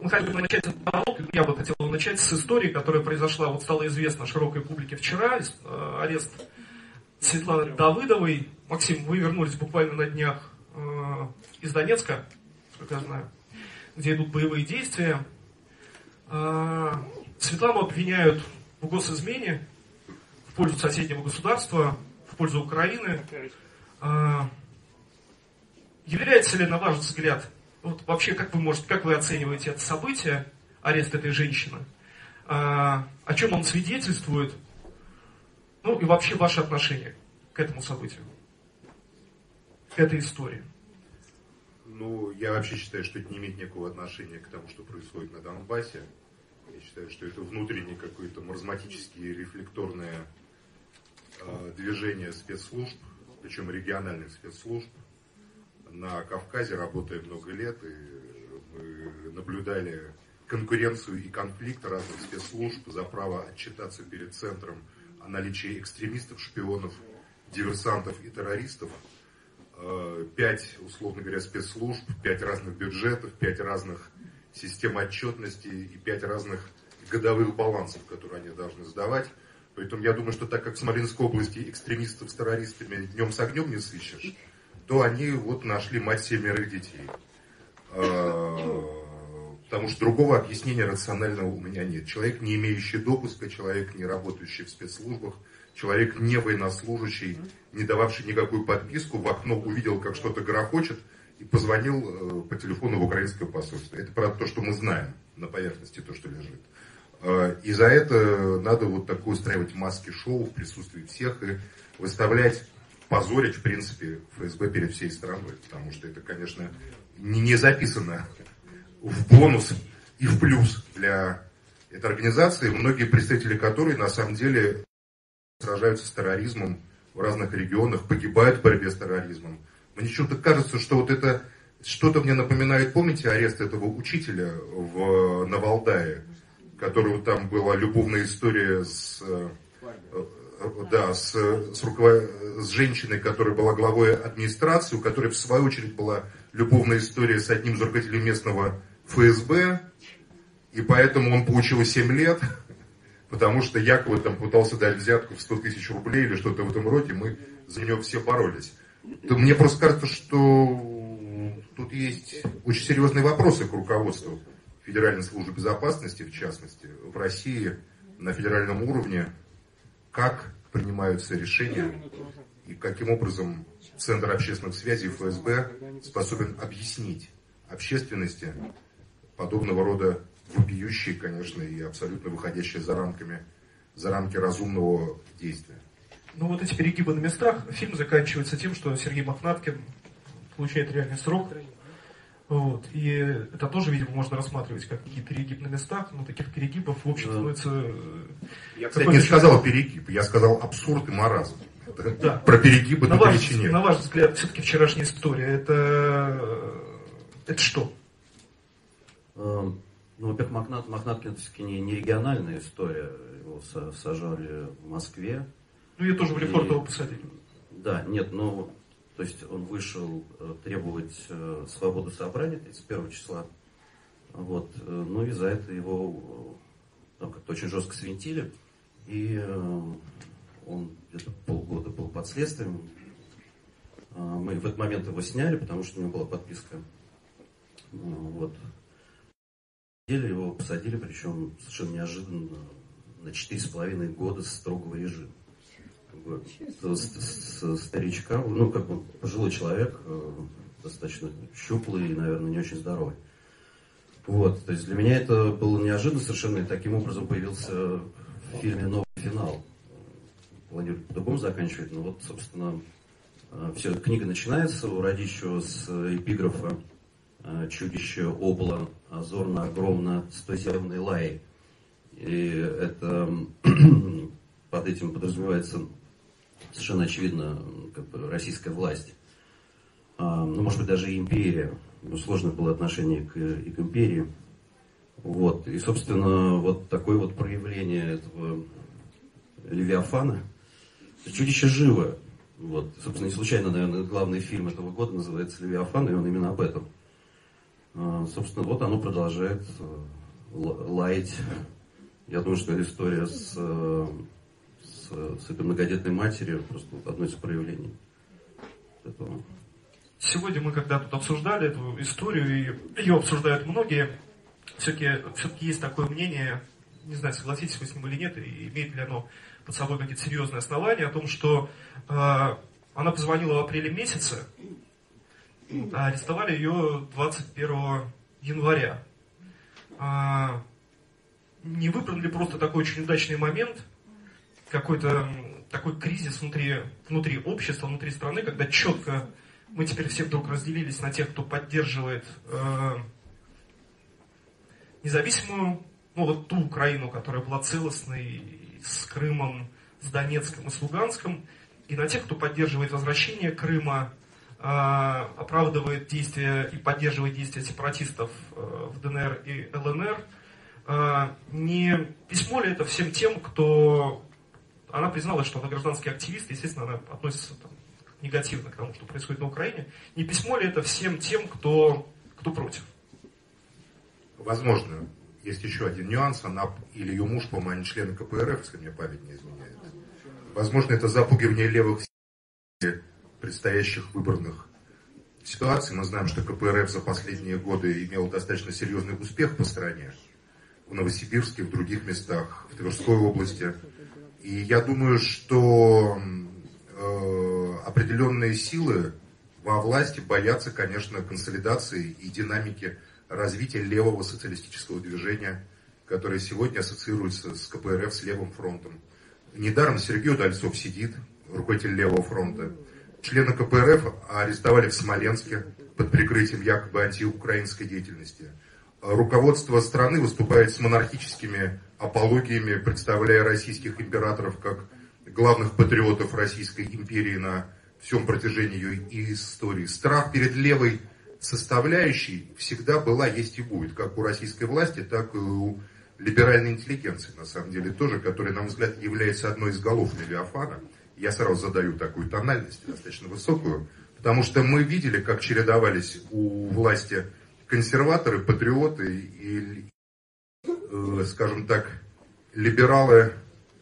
Мы хотим начать с того, я бы хотел начать с истории, которая произошла, вот стала известна широкой публике вчера, арест Светланы Давыдовой. Максим, вы вернулись буквально на днях из Донецка, как я знаю, где идут боевые действия. Светлану обвиняют в госизмене в пользу соседнего государства, в пользу Украины. Является ли, на ваш взгляд, вот вообще, как вы оцениваете это событие, арест этой женщины, о чем он свидетельствует, ну и вообще ваше отношение к этому событию, к этой истории? Ну, я вообще считаю, что это не имеет никакого отношения к тому, что происходит на Донбассе. Я считаю, что это внутреннее какое-то маразматическое рефлекторное движение спецслужб, причем региональных спецслужб. На Кавказе работая много лет, и мы наблюдали конкуренцию и конфликт разных спецслужб за право отчитаться перед центром о наличии экстремистов, шпионов, диверсантов и террористов. 5, условно говоря, спецслужб, 5 разных бюджетов, 5 разных систем отчетности и 5 разных годовых балансов, которые они должны сдавать. Поэтому я думаю, что так как в Смоленской области экстремистов с террористами днем с огнем не сыщешь, то они вот нашли мать 7 детей. Потому что другого объяснения рационального у меня нет. Человек, не имеющий допуска, человек, не работающий в спецслужбах, человек, не военнослужащий, не дававший никакую подписку, в окно увидел, как что-то грохочет, и позвонил по телефону в украинское посольство. Это правда то, что мы знаем на поверхности, то, что лежит. И за это надо вот такое устраивать маски-шоу в присутствии всех и выставлять, позорить, в принципе, ФСБ перед всей страной. Потому что это, конечно, не записано в бонус и в плюс для этой организации, многие представители которой на самом деле сражаются с терроризмом в разных регионах, погибают в борьбе с терроризмом. Мне почему-то кажется, что вот это что-то мне напоминает, помните, арест этого учителя на Валдае, которого там была любовная история с женщиной, которая была главой администрации, у которой в свою очередь была любовная история с одним из руководителей местного ФСБ, и поэтому он получил 7 лет, потому что якобы там пытался дать взятку в 100 тысяч рублей или что-то в этом роде, мы за него все боролись. То мне просто кажется, что тут есть очень серьезные вопросы к руководству Федеральной службы безопасности, в частности, в России, на федеральном уровне, как принимаются решения и каким образом Центр общественных связей ФСБ способен объяснить общественности подобного рода вопиющие, конечно, и абсолютно выходящие за рамки разумного действия. Ну вот эти перегибы на местах, фильм заканчивается тем, что Сергей Мохнаткин получает реальный срок. Вот. И это тоже, видимо, можно рассматривать как некий перегиб на местах, но таких перегибов, в общем, становится... Я, кстати, не сказал перегиб, я сказал абсурд и маразм. Да. Про перегибы тут речи нет. На ваш взгляд, все-таки вчерашняя история, это что? Ну, во-первых, Мохнаткин это все-таки не региональная история. Его сажали в Москве. Ну, ее тоже в Лефортово посадили. Да, нет, но... То есть он вышел требовать свободы собрания 31 числа. Вот. Ну и за это его как-то очень жестко свинтили. И он где-то полгода был под следствием. Мы в этот момент его сняли, потому что у него была подписка. Вот. Его посадили, причем совершенно неожиданно, на 4,5 года строгого режима. Старичка, ну, как бы пожилой человек, достаточно щуплый и, наверное, не очень здоровый. Вот, то есть для меня это было неожиданно совершенно, и таким образом появился в фильме «Новый финал». Планирую по-другому заканчивать, но вот, собственно, все, книга начинается у Радищева с эпиграфа «Чудище обло, озорно, огромно, с той зеленой лаей». И это под этим подразумевается совершенно очевидно как бы российская власть. Ну, может быть, даже и империя. Ну, сложное было отношение и к империи. Вот. И, собственно, вот такое вот проявление этого Левиафана. Чудище живо. Вот. Собственно, не случайно, наверное, главный фильм этого года называется «Левиафан», и он именно об этом. Собственно, вот оно продолжает лаять. Я думаю, что история с этой многодетной матерью просто одно из проявлений этого. Сегодня мы, когда тут обсуждали эту историю, и ее обсуждают многие, все-таки есть такое мнение, не знаю, согласитесь вы с ним или нет, и имеет ли оно под собой какие-то серьезные основания, о том, что она позвонила в апреле месяце, а арестовали ее 21 января. Не выбран ли просто такой очень удачный момент, какой-то такой кризис внутри общества, внутри страны, когда четко мы теперь все вдруг разделились на тех, кто поддерживает независимую, вот ту Украину, которая была целостной, с Крымом, с Донецком и с Луганском, и на тех, кто поддерживает возвращение Крыма, оправдывает действия и поддерживает действия сепаратистов в ДНР и ЛНР. Не письмо ли это всем тем, кто... Она призналась, что она гражданский активист, естественно, она относится негативно к тому, что происходит на Украине. Не письмо ли это всем тем, кто против? Возможно. Есть еще один нюанс. Она или ее муж, по-моему, они члены КПРФ, если мне память не изменяет. Возможно, это запугивание левых сил предстоящих выборных ситуаций. Мы знаем, что КПРФ за последние годы имел достаточно серьезный успех по стране. В Новосибирске, в других местах, в Тверской области. И я думаю, что определенные силы во власти боятся, конечно, консолидации и динамики развития левого социалистического движения, которое сегодня ассоциируется с КПРФ, с левым фронтом. Недаром Сергей Удальцов сидит, руководитель левого фронта. Члена КПРФ арестовали в Смоленске под прикрытием якобы антиукраинской деятельности. Руководство страны выступает с монархическими апологиями, представляя российских императоров как главных патриотов Российской империи на всем протяжении ее истории. Страх перед левой составляющей всегда была, есть и будет, как у российской власти, так и у либеральной интеллигенции, на самом деле, тоже, которая, на мой взгляд, является одной из голов Левиафана. Я сразу задаю такую тональность, достаточно высокую, потому что мы видели, как чередовались у власти консерваторы, патриоты и, скажем так, либералы,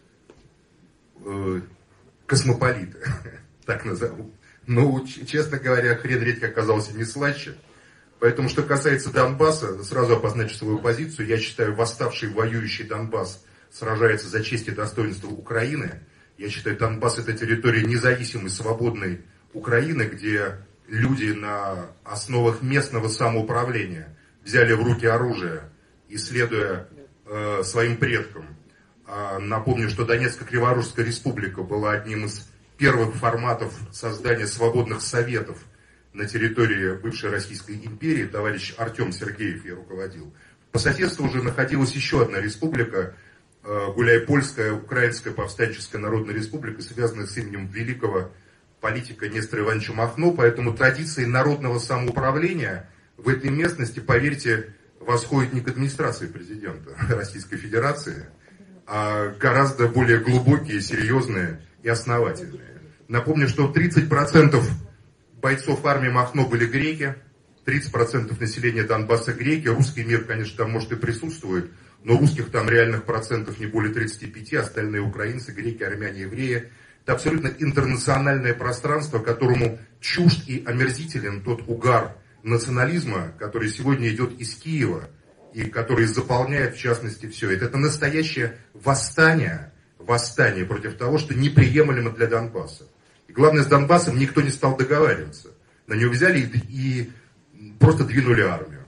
космополиты, так назову. Ну, честно говоря, хрен редьки оказался не слаще. Поэтому, что касается Донбасса, сразу обозначу свою позицию. Я считаю, восставший, воюющий Донбасс сражается за честь и достоинство Украины. Я считаю, Донбасс — это территория независимой, свободной Украины, где люди на основах местного самоуправления взяли в руки оружие и, следуя своим предкам. Напомню, что Донецко-Криворужская республика была одним из первых форматов создания свободных советов на территории бывшей Российской империи. Товарищ Артем Сергеев ее руководил. По соседству уже находилась еще одна республика, Гуляйпольская Украинская повстанческая народная республика, связанная с именем великого политика Нестора Ивановича Махно. Поэтому традиции народного самоуправления в этой местности, поверьте, восходят не к администрации президента Российской Федерации, а гораздо более глубокие, серьезные и основательные. Напомню, что 30% бойцов армии Махно были греки, 30% населения Донбасса греки. Русский мир, конечно, там может и присутствует, но русских там реальных процентов не более 35, остальные украинцы, греки, армяне, евреи. Это абсолютно интернациональное пространство, которому чужд и омерзителен тот угар национализма, который сегодня идет из Киева и который заполняет, в частности, все это. Это настоящее восстание против того, что неприемлемо для Донбасса. И главное, с Донбассом никто не стал договариваться. На него взяли и просто двинули армию.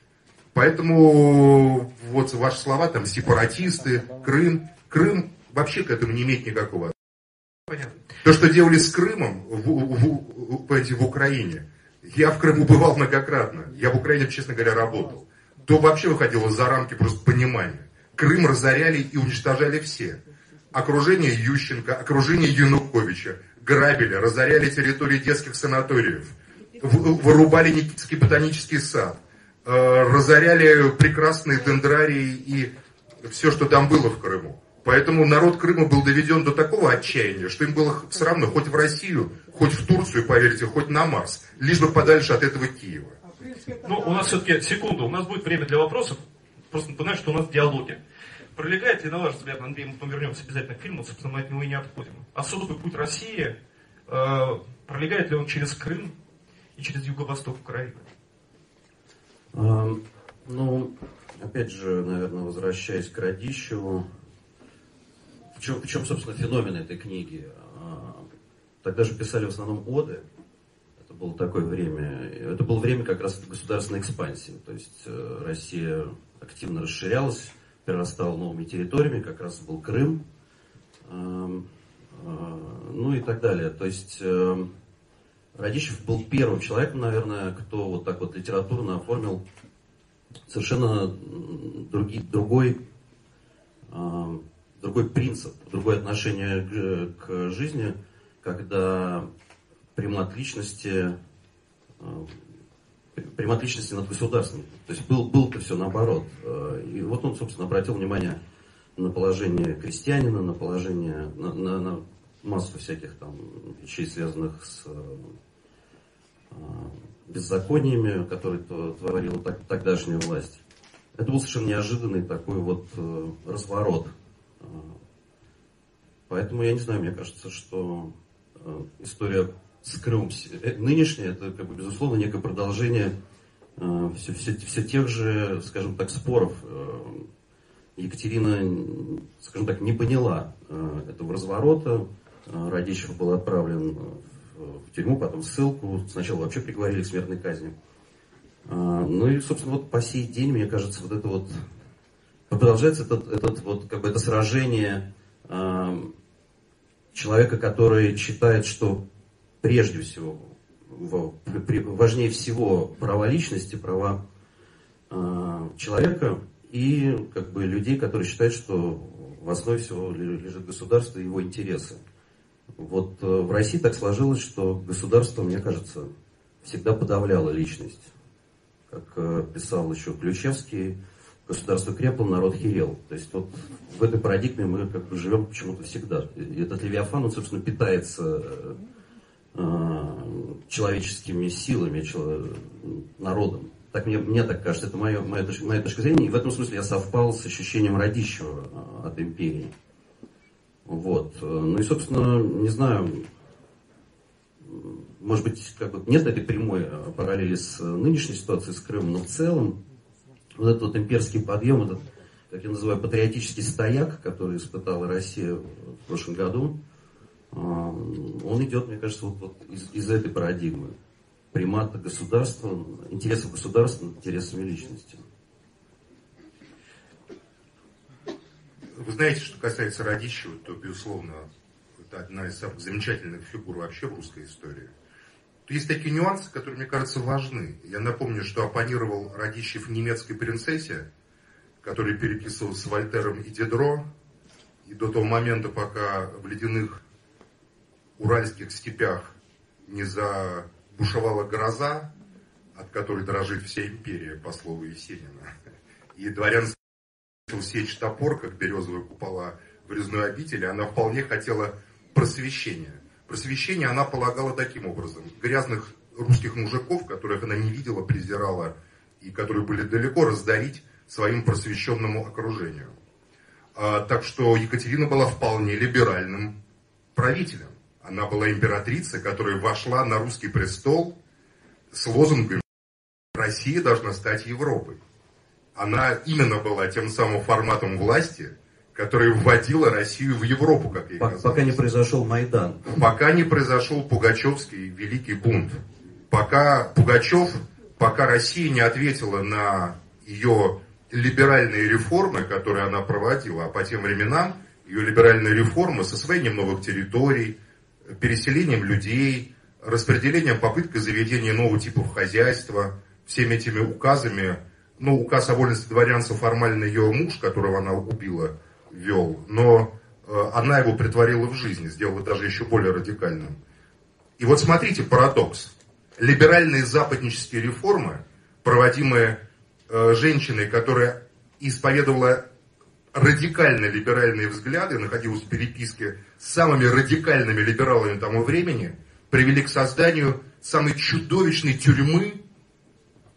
Поэтому вот ваши слова, там, сепаратисты, Крым вообще к этому не имеет никакого отношения. Понятно. То, что делали с Крымом в Украине, я в Крыму бывал многократно, я в Украине, честно говоря, работал, то вообще выходило за рамки просто понимания. Крым разоряли и уничтожали все. Окружение Ющенко, окружение Януковича грабили, разоряли территории детских санаториев, вырубали Никитский ботанический сад, разоряли прекрасные дендрарии и все, что там было в Крыму. Поэтому народ Крыма был доведен до такого отчаяния, что им было все равно хоть в Россию, хоть в Турцию, поверьте, хоть на Марс, лишь бы подальше от этого Киева. Ну, у нас все-таки, секунду, у нас будет время для вопросов. Просто напоминаю, что у нас диалоги. Пролегает ли, на ваш взгляд, Андрей, мы вернемся обязательно к фильму, собственно, мы от него и не отходим. Особый путь России, пролегает ли он через Крым и через юго-восток Украины? Ну, опять же, наверное, возвращаясь к Радищеву, в чем, собственно, феномен этой книги? Тогда же писали в основном оды. Это было такое время. Это было время как раз государственной экспансии. То есть Россия активно расширялась, перерастала новыми территориями, как раз был Крым, ну и так далее. То есть Радищев был первым человеком, наверное, кто вот так вот литературно оформил совершенно другой принцип, другое отношение к жизни, когда примат личности над государством. То есть было-то все наоборот. И вот он, собственно, обратил внимание на положение крестьянина, на положение, на массу всяких там вещей, связанных с беззакониями, которые творила тогдашняя власть. Это был совершенно неожиданный такой вот разворот. Поэтому я не знаю, мне кажется, что история с Крымом нынешняя, это, как бы, безусловно, некое продолжение все тех же, скажем так, споров. Екатерина, скажем так, не поняла этого разворота. Радищев был отправлен в тюрьму, потом в ссылку. Сначала вообще приговорили к смертной казни. Ну и, собственно, вот по сей день, мне кажется, вот это вот продолжается этот вот, как бы, это сражение человека, который считает, что прежде всего, важнее всего права личности, права человека, и, как бы, людей, которые считают, что в основе всего лежит государство и его интересы. Вот в России так сложилось, что государство, мне кажется, всегда подавляло личность. Как писал еще Ключевский, государство крепло, народ херел. То есть вот в этой парадигме мы, как бы, живем почему-то всегда. И этот Левиафан, он, собственно, питается человеческими силами, народом. Так мне так кажется, это моя точка зрения. И в этом смысле я совпал с ощущением Радищева от империи. Вот. Ну и, собственно, не знаю, может быть, как бы нет этой прямой параллели с нынешней ситуацией с Крымом, но в целом вот этот вот имперский подъем, этот, как я называю, патриотический стояк, который испытала Россия в прошлом году, он идет, мне кажется, вот из этой парадигмы. Примата государства, интересов государства над интересами личности. Вы знаете, что касается Радищева, то, безусловно, это одна из самых замечательных фигур вообще в русской истории. Есть такие нюансы, которые, мне кажется, важны. Я напомню, что оппонировал Радищев немецкой принцессе, которая переписывалась с Вольтером и Дидро, и до того момента, пока в ледяных уральских степях не забушевала гроза, от которой дрожит вся империя, по слову Есенина. И дворянство сечь топор, как березовые купола в резной обители, она вполне хотела просвещения. Просвещение она полагала таким образом. Грязных русских мужиков, которых она не видела, презирала, и которые были далеко, раздарить своим просвещенному окружению. Так что Екатерина была вполне либеральным правителем. Она была императрицей, которая вошла на русский престол с лозунгом «Россия должна стать Европой». Она именно была тем самым форматом власти, который вводила Россию в Европу, как ей казалось. Пока не произошел Майдан. Пока не произошел Пугачевский великий бунт. Пока Россия не ответила на ее либеральные реформы, которые она проводила, а по тем временам ее либеральные реформы с освоением новых территорий, переселением людей, распределением, попыткой заведения нового типа хозяйства, всеми этими указами. Ну, указ о вольности дворянства формально ее муж, которого она убила, вел, но она его претворила в жизнь, сделала даже еще более радикальным. И вот смотрите парадокс. Либеральные западнические реформы, проводимые женщиной, которая исповедовала радикально либеральные взгляды, находилась в переписке с самыми радикальными либералами того времени, привели к созданию самой чудовищной тюрьмы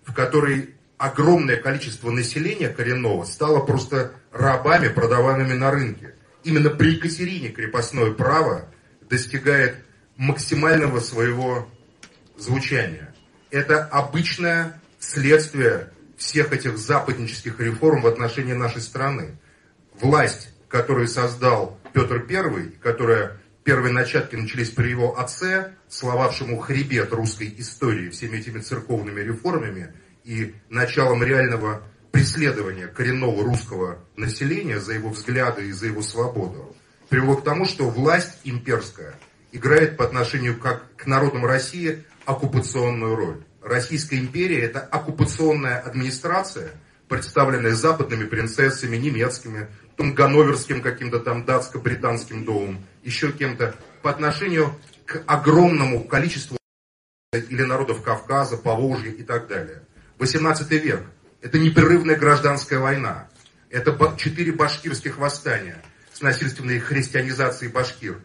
в которой огромное количество населения коренного стало просто рабами, продаваемыми на рынке. Именно при Екатерине крепостное право достигает максимального своего звучания. Это обычное следствие всех этих западнических реформ в отношении нашей страны. Власть, которую создал Петр I, которая первые начатки начались при его отце, словавшему хребет русской истории всеми этими церковными реформами и началом реального преследования коренного русского населения за его взгляды и за его свободу, привело к тому, что власть имперская играет по отношению как к народам России оккупационную роль. Российская империя – это оккупационная администрация, представленная западными принцессами, немецкими, потом ганноверским каким-то там датско-британским домом, еще кем-то, по отношению к огромному количеству или народов Кавказа, Поволжья и так далее. 18 век – это непрерывная гражданская война, это 4 башкирских восстания с насильственной христианизацией башкир,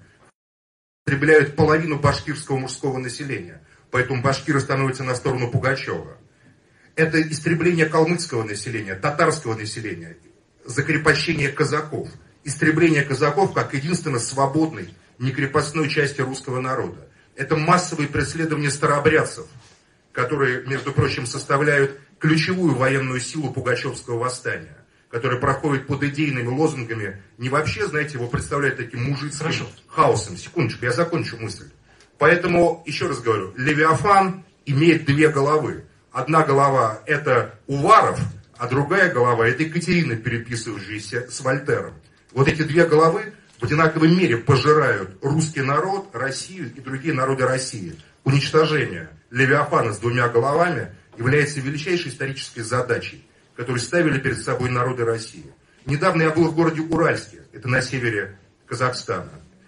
истребляют половину башкирского мужского населения, поэтому башкиры становятся на сторону Пугачева. Это истребление калмыцкого населения, татарского населения, закрепощение казаков, истребление казаков как единственно свободной, некрепостной части русского народа. Это массовые преследования старообрядцев, которые, между прочим, составляют ключевую военную силу Пугачевского восстания, который проходит под идейными лозунгами, не вообще, знаете, его представляют таким мужицким хаосом. Секундочку, я закончу мысль. Поэтому, еще раз говорю, Левиафан имеет 2 головы. Одна голова это Уваров, а другая голова это Екатерина, переписывающаяся с Вольтером. Вот эти 2 головы в одинаковой мере пожирают русский народ, Россию и другие народы России. Уничтожение Левиафана с 2 головами является величайшей исторической задачей, которую ставили перед собой народы России. Недавно я был в городе Уральске, это на севере Казахстана,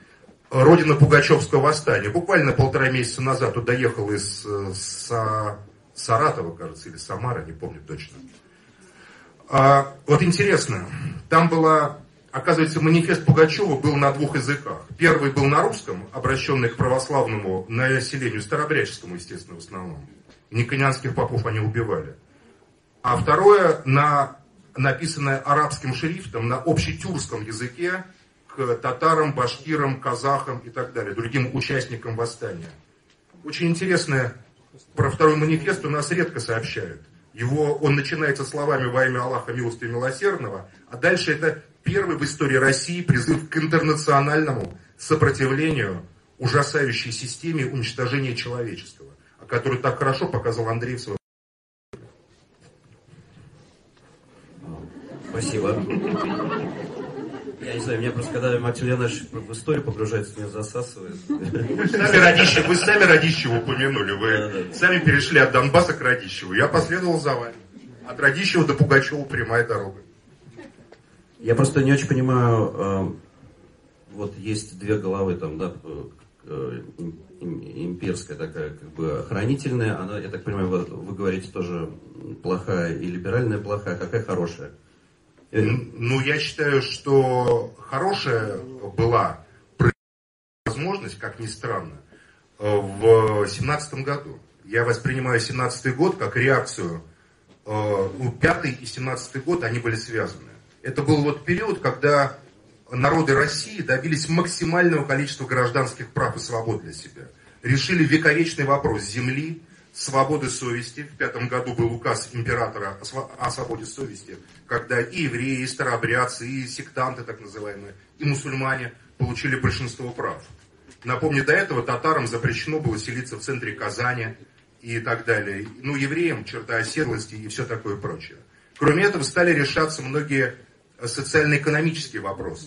родина Пугачевского восстания. Буквально 1,5 месяца назад туда ехал из Саратова, кажется, или Самара, не помню точно. Вот интересно, там была, оказывается, манифест Пугачева был на 2 языках. Первый был на русском, обращенный к православному населению, старообрядческому, естественно, в основном. Никонианских попов они убивали. А второе, написанное арабским шрифтом на общетюркском языке к татарам, башкирам, казахам и так далее, другим участникам восстания. Очень интересно, про второй манифест у нас редко сообщают. Он начинается словами «Во имя Аллаха милостивого и милосердного», а дальше это первый в истории России призыв к интернациональному сопротивлению ужасающей системе уничтожения человеческого, о которой так хорошо показал Андрей в своем. Спасибо. Я не знаю, меня просто, когда Максим Леонидович в историю погружается, меня засасывает. Вы сами Радищева упомянули. Вы сами перешли от Донбасса к Радищеву. Я последовал за вами. От Радищева до Пугачева прямая дорога. Я просто не очень понимаю, вот есть 2 головы, там, да, имперская такая, как бы, охранительная, она, я так понимаю, вы говорите тоже плохая и либеральная плохая, какая хорошая? Ну, я считаю, что хорошая была возможность, как ни странно, в 17 году. Я воспринимаю 17-й год как реакцию. 5-й и 17-й год, они были связаны. Это был вот период, когда народы России добились максимального количества гражданских прав и свобод для себя. Решили вековечный вопрос земли, свободы совести. В 5 году был указ императора о свободе совести, когда и евреи, и старообрядцы, и сектанты так называемые, и мусульмане получили большинство прав. Напомню, до этого татарам запрещено было селиться в центре Казани и так далее. Ну, евреям черта оседлости и все такое прочее. Кроме этого, стали решаться многие социально-экономические вопросы.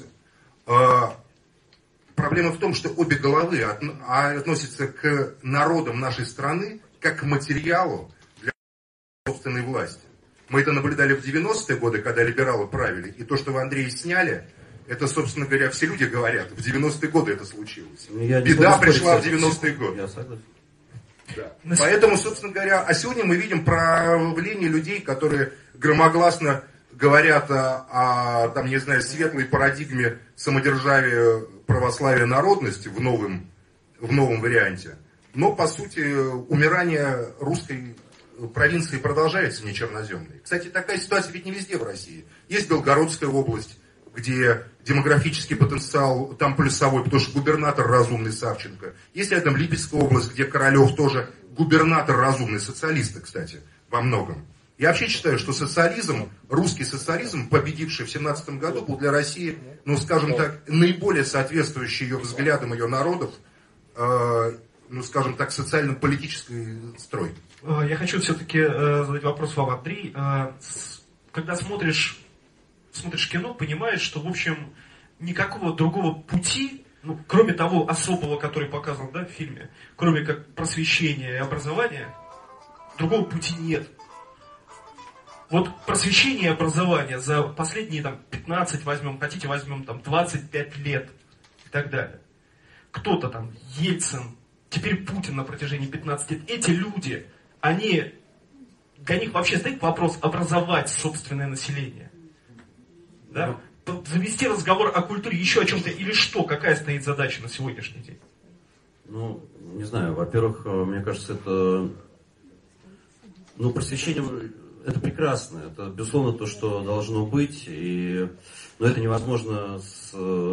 Проблема в том, что обе головы относятся к народам нашей страны как к материалу для собственной власти. Мы это наблюдали в 90-е годы, когда либералы правили. И то, что вы, Андрей, сняли, это, собственно говоря, все люди говорят. В 90-е годы это случилось. Беда пришла в 90-е годы. Я согласен. Да. Поэтому, собственно говоря, а сегодня мы видим проявление людей, которые громогласно говорят о там, не знаю, светлой парадигме самодержавия, православия, народности в новом варианте. Но, по сути, умирание русской провинции продолжаются нечерноземные. Кстати, такая ситуация ведь не везде в России. Есть Белгородская область, где демографический потенциал там плюсовой, потому что губернатор разумный Савченко. Есть рядом Липецкая область, где Королев тоже губернатор разумный, социалисты, кстати, во многом. Я вообще считаю, что социализм, русский социализм, победивший в 17 году, был для России, ну скажем так, наиболее соответствующий ее взглядам ее народов, ну скажем так, социально-политический строй. Я хочу все-таки задать вопрос вам, Андрей. Когда смотришь кино, понимаешь, что, в общем, никакого другого пути, ну, кроме того особого, который показан, да, в фильме, кроме как просвещения и образования, другого пути нет. Вот просвещение и образование за последние там, 15 возьмем, хотите возьмем там, 25 лет и так далее. Кто-то там, Ельцин, теперь Путин на протяжении 15 лет. Эти люди, для них вообще стоит вопрос образовать собственное население. Да? Завести разговор о культуре, еще о чем-то, или что? Какая стоит задача на сегодняшний день? Ну, не знаю, во-первых, мне кажется, это... Ну, просвещение, это прекрасно, это, безусловно, то, что должно быть, но это невозможно с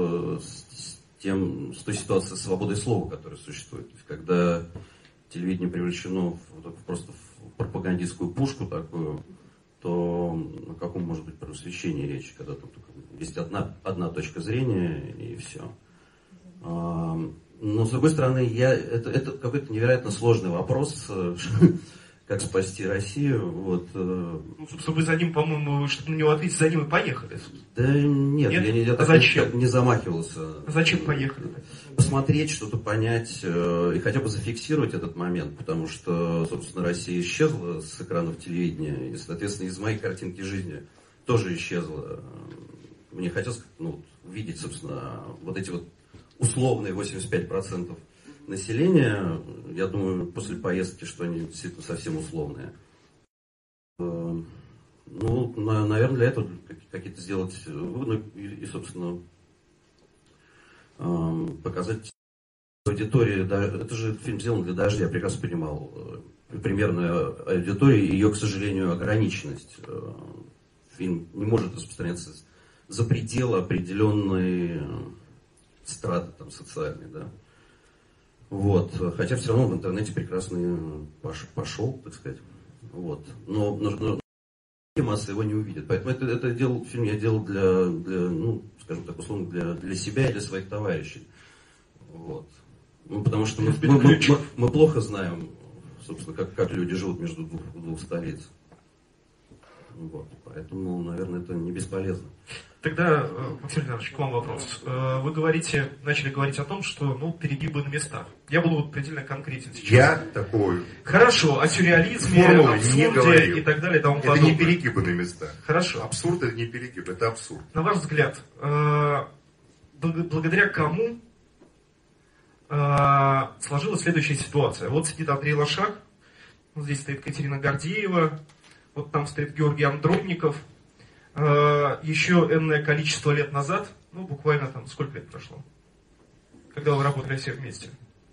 той ситуацией свободой слова, которая существует. То есть, когда телевидение превращено просто в пропагандистскую пушку такую, то о каком может быть просвещении речь, когда там только есть одна точка зрения и все. Но с другой стороны, это какой-то невероятно сложный вопрос, как спасти Россию. Вот. Ну, собственно, вы за ним, по-моему, чтобы на него ответить, за ним и поехали. Да нет? Я так не замахивался. Зачем поехали? Посмотреть, что-то понять и хотя бы зафиксировать этот момент, потому что, собственно, Россия исчезла с экранов телевидения, и, соответственно, из моей картинки жизни тоже исчезла. Мне хотелось увидеть, собственно, вот эти вот условные 85% населения. Я думаю, после поездки, что они действительно совсем условные. Ну, наверное, для этого какие-то сделать выводы и, собственно, показать аудитории. Это же фильм сделан для «Дождя», я прекрасно понимал примерную аудиторию, ее, к сожалению, ограниченность. Фильм не может распространяться за пределы определенной страты там, социальной, да. Вот. Хотя все равно в интернете прекрасно пошел, так сказать. Вот. Но масса его не увидит. Поэтому фильм я делал для скажем так, условно, для себя и для своих товарищей. Вот. Потому что мы плохо знаем, собственно, как люди живут между двух столиц. Вот. Поэтому, наверное, это не бесполезно. Тогда, Максим Леонидович, к вам вопрос. Вы начали говорить о том, что перегибы на местах. Я был предельно конкретен сейчас. Я такой... Хорошо, о сюрреализме, абсурде и так далее. Тому это не перегибы на местах. Хорошо. Абсурд это не перегиб, это абсурд. На ваш взгляд, благодаря кому сложилась следующая ситуация? Вот сидит Андрей Лошак, вот здесь стоит Катерина Гордеева, вот там стоит Георгий Андронников. Еще энное количество лет назад, буквально там, сколько лет прошло, когда вы работали все вместе?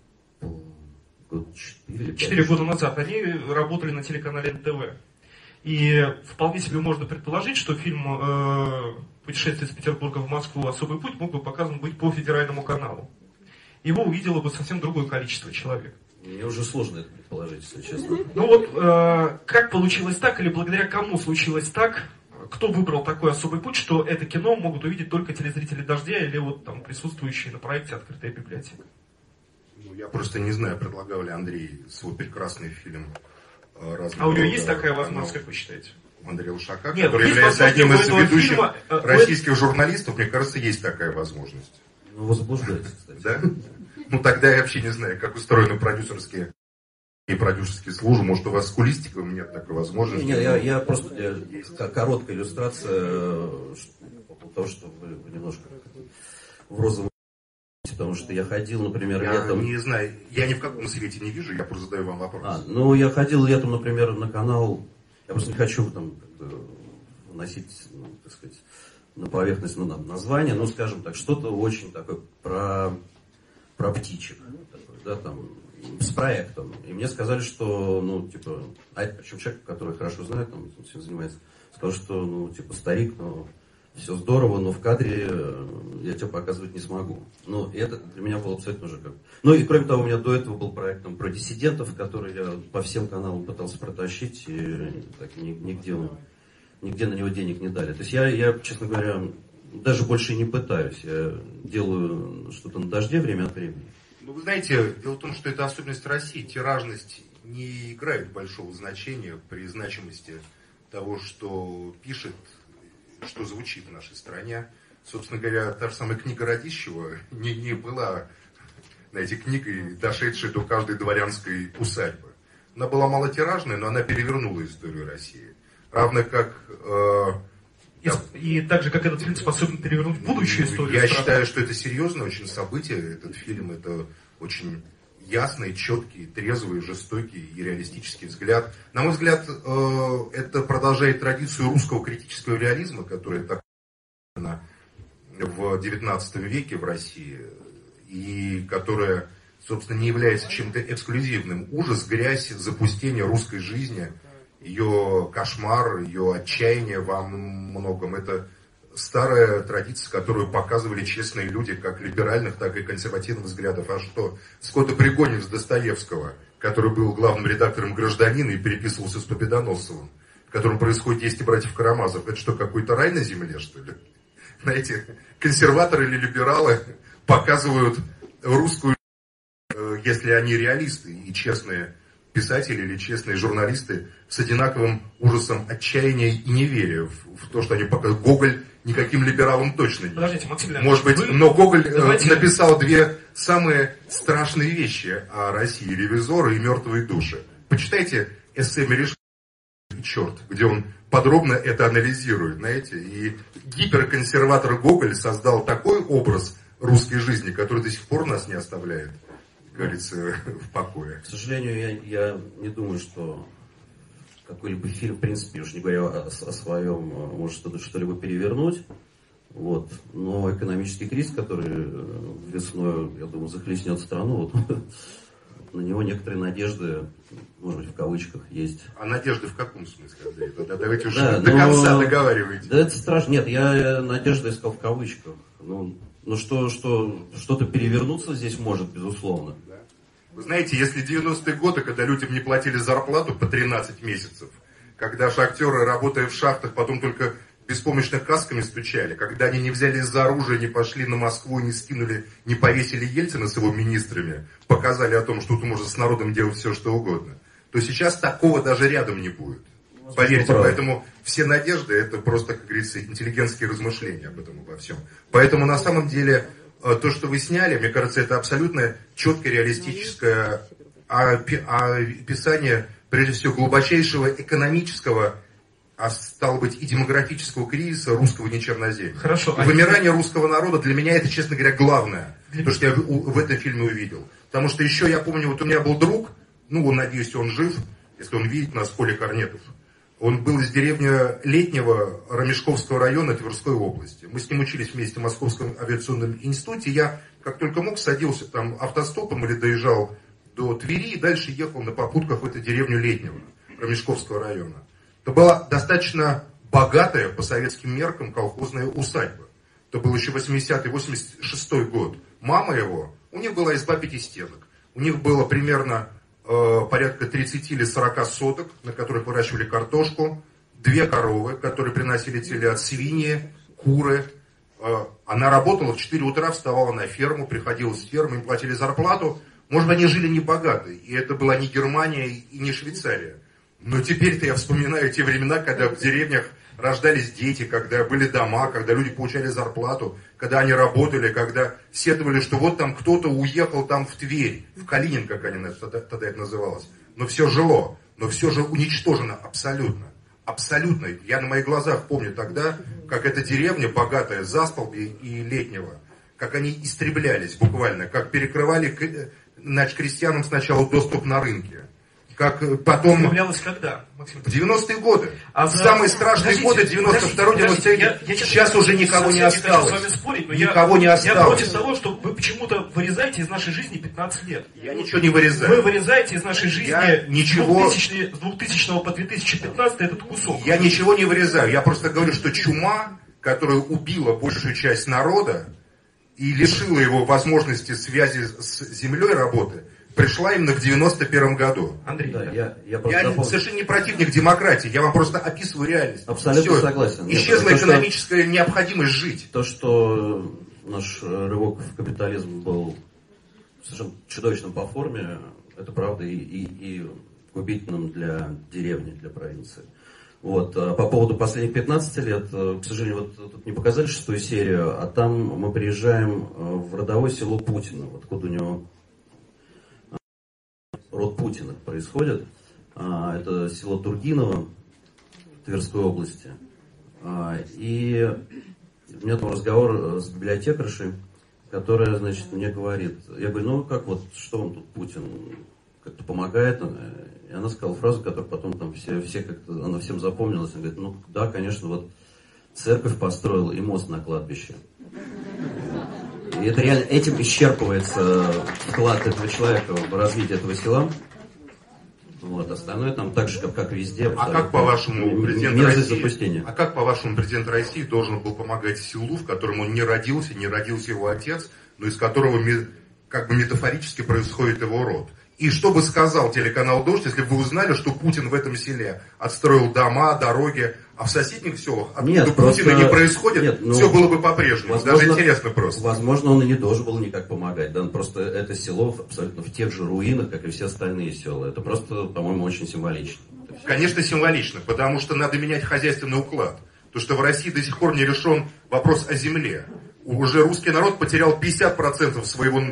4 года назад они работали на телеканале НТВ. И вполне себе можно предположить, что фильм «Путешествие из Петербурга в Москву. Особый путь» мог бы показан быть по федеральному каналу. Его увидело бы совсем другое количество человек. Мне уже сложно это предположить, если честно. Как получилось так, или благодаря кому случилось так? Кто выбрал такой особый путь, что это кино могут увидеть только телезрители «Дождя» или присутствующие на проекте «Открытая библиотека»? Я просто не знаю, предлагал ли Андрей свой прекрасный фильм. А у него есть такая возможность, как вы считаете? Андрей Лошака, Нет, который является одним из ведущих российских журналистов, мне кажется, есть такая возможность. Вы заблуждаетесь, кстати. Да? Тогда я вообще не знаю, как устроены продюсерские службы. Может, у вас с кулистиком нет такой возможности? Нет, я просто короткая иллюстрация по поводу того, что вы немножко в розовом, потому что я ходил, например, летом... Я не знаю, я ни в каком свете не вижу, я просто задаю вам вопрос. Я ходил летом, например, на канал, я просто не хочу там вносить, так сказать, на поверхность название, скажем так, что-то очень такое про птичек, такое, да, там, с проектом. И мне сказали, что, ну, типа, причем человек, который хорошо знает, там, этим занимается, сказал, что, ну, типа, старик, ну, все здорово, но в кадре я тебя показывать не смогу. Ну, и это для меня было абсолютно уже как... Ну, и кроме того, у меня до этого был проект там, про диссидентов, который я по всем каналам пытался протащить, и так, нигде на него денег не дали. То есть я, честно говоря, даже больше не пытаюсь. Я делаю что-то на дожде время от времени. Ну, вы знаете, дело в том, что это особенность России. Тиражность не играет большого значения при значимости того, что пишет, что звучит в нашей стране. Собственно говоря, та же самая книга Радищева не была, знаете, книгой, дошедшей до каждой дворянской усадьбы. Она была малотиражной, но она перевернула историю России. Равно как... И так же, как этот фильм способен перевернуть будущую историю. Я считаю, что это серьезное очень событие. Этот фильм — это очень ясный, четкий, трезвый, жестокий и реалистический взгляд. На мой взгляд, это продолжает традицию русского критического реализма, которая так в XIX веке в России, и которая, собственно, не является чем-то эксклюзивным. Ужас, грязь, запустение русской жизни, ее кошмар, ее отчаяние во многом — это старая традиция, которую показывали честные люди, как либеральных, так и консервативных взглядов. А что? Скотто Пригонин с Достоевского, который был главным редактором «Гражданина» и переписывался с Победоносцевым, в котором происходит «10 братьев Карамазов». Это что, какой-то рай на земле, что ли? Знаете, консерваторы или либералы показывают русскую, если они реалисты и честные писатели или честные журналисты, с одинаковым ужасом отчаяния и неверия в то, что они показывают. Гоголь никаким либералом точно не. Подождите, Максим Леонидович, может быть, но Гоголь написал две самые страшные вещи о России: «Ревизоры» и «Мертвые души». Почитайте эссе Мережкова «Черт», где он подробно это анализирует, знаете. И гиперконсерватор Гоголь создал такой образ русской жизни, который до сих пор нас не оставляет, как говорится, в покое. К сожалению, я не думаю, что какой-либо фильм, в принципе, уж не говоря о своем, может что-либо перевернуть. Вот. Но экономический кризис, который весной, я думаю, захлестнет страну, вот, на него некоторые надежды, может быть, в кавычках, есть. А надежды в каком смысле, Андрей? Давайте уже до конца договаривайте. Да, это страшно. Нет, я надежды искал в кавычках. Ну что-то перевернуться здесь может, безусловно. Да. Вы знаете, если 90-е годы, когда людям не платили зарплату по 13 месяцев, когда шахтеры, работая в шахтах, потом только беспомощно касками стучали, когда они не взялись за оружие, не пошли на Москву, не скинули, не повесили Ельцина с его министрами, показали о том, что тут можно с народом делать все, что угодно, то сейчас такого даже рядом не будет. Поверьте, поэтому все надежды — это просто, как говорится, интеллигентские размышления об этом, обо всем. Поэтому на самом деле то, что вы сняли, мне кажется, это абсолютно четкое, реалистическое описание, прежде всего, глубочайшего экономического, а стало быть и демографического кризиса русского нечерноземья. Хорошо. Вымирание русского народа для меня это, честно говоря, главное, то, что я в этом фильме увидел. Потому что еще я помню, вот у меня был друг, надеюсь, он жив, если он видит нас, Коля Корнетов. Он был из деревни Летнего Ромешковского района Тверской области. Мы с ним учились вместе в Московском авиационном институте. Я, как только мог, садился там автостопом или доезжал до Твери и дальше ехал на попутках в эту деревню Летнего Ромешковского района. Это была достаточно богатая по советским меркам колхозная усадьба. Это был еще 80-й, 86-й год. Мама его, у них была изба 5 стенок. У них было примерно порядка 30 или 40 соток, на которых выращивали картошку, 2 коровы, которые приносили телят, свиньи, куры. Она работала в 4 утра, вставала на ферму, приходила с фермы, им платили зарплату. Может быть, они жили не богато, и это была не Германия и не Швейцария. Но теперь-то я вспоминаю те времена, когда в деревнях рождались дети, когда были дома, когда люди получали зарплату, когда они работали, когда сетовали, что вот там кто-то уехал там в Тверь, в Калинин, как они тогда это называлось. Но все жило, но все же уничтожено абсолютно. Абсолютно. Я на моих глазах помню тогда, как эта деревня, богатая, Застолбье и Летнего, как они истреблялись буквально, как перекрывали крестьянам сначала доступ на рынки, Как потом... Появлялась когда, Максим? В 90-е годы. А самые страшные годы, 92-93, сейчас уже никого не осталось. Я не хочу с вами спорить, но никого не осталось. Я против того, что вы почему-то вырезаете из нашей жизни 15 лет. Я ничего не вырезаю. Вы вырезаете из нашей жизни ничего... с 2000 по 2015 этот кусок. Я ничего не вырезаю. Я просто говорю, что чума, которая убила большую часть народа и лишила его возможности связи с землей работы, пришла именно в 91 году. Андрей, да, я совершенно не противник демократии, я вам просто описываю реальность. Абсолютно согласен. Исчезла экономическая необходимость жить. То, что наш рывок в капитализм был совершенно чудовищным по форме, это правда, и губительным для деревни, для провинции. Вот. А по поводу последних 15 лет, к сожалению, вот тут не показали 6-ю серию, а там мы приезжаем в родовое село Путино, вот откуда у него род Путиных происходит. Это село Тургиново Тверской области. И у меня там разговор с библиотекаршей, которая, значит, мне говорит, я говорю, ну как вот, что вам тут Путин как-то помогает? И она сказала фразу, которую потом там все как-то, она всем запомнилась. Она говорит, ну да, конечно, вот церковь построил и мост на кладбище. И это реально, этим исчерпывается вклад этого человека в развитие этого села. Вот, остальное там так же, как везде. А как, по-вашему, президент России должен был помогать селу, в котором он не родился его отец, но из которого как бы метафорически происходит его род? И что бы сказал телеканал «Дождь», если бы вы узнали, что Путин в этом селе отстроил дома, дороги, а в соседних селах, откуда Путина не происходит, все было бы по-прежнему. Даже интересно просто. Возможно, он и не должен был никак помогать. Да? Просто это село абсолютно в тех же руинах, как и все остальные села. Это просто, по-моему, очень символично. Конечно, символично, потому что надо менять хозяйственный уклад. Потому что в России до сих пор не решен вопрос о земле. Уже русский народ потерял 50% своего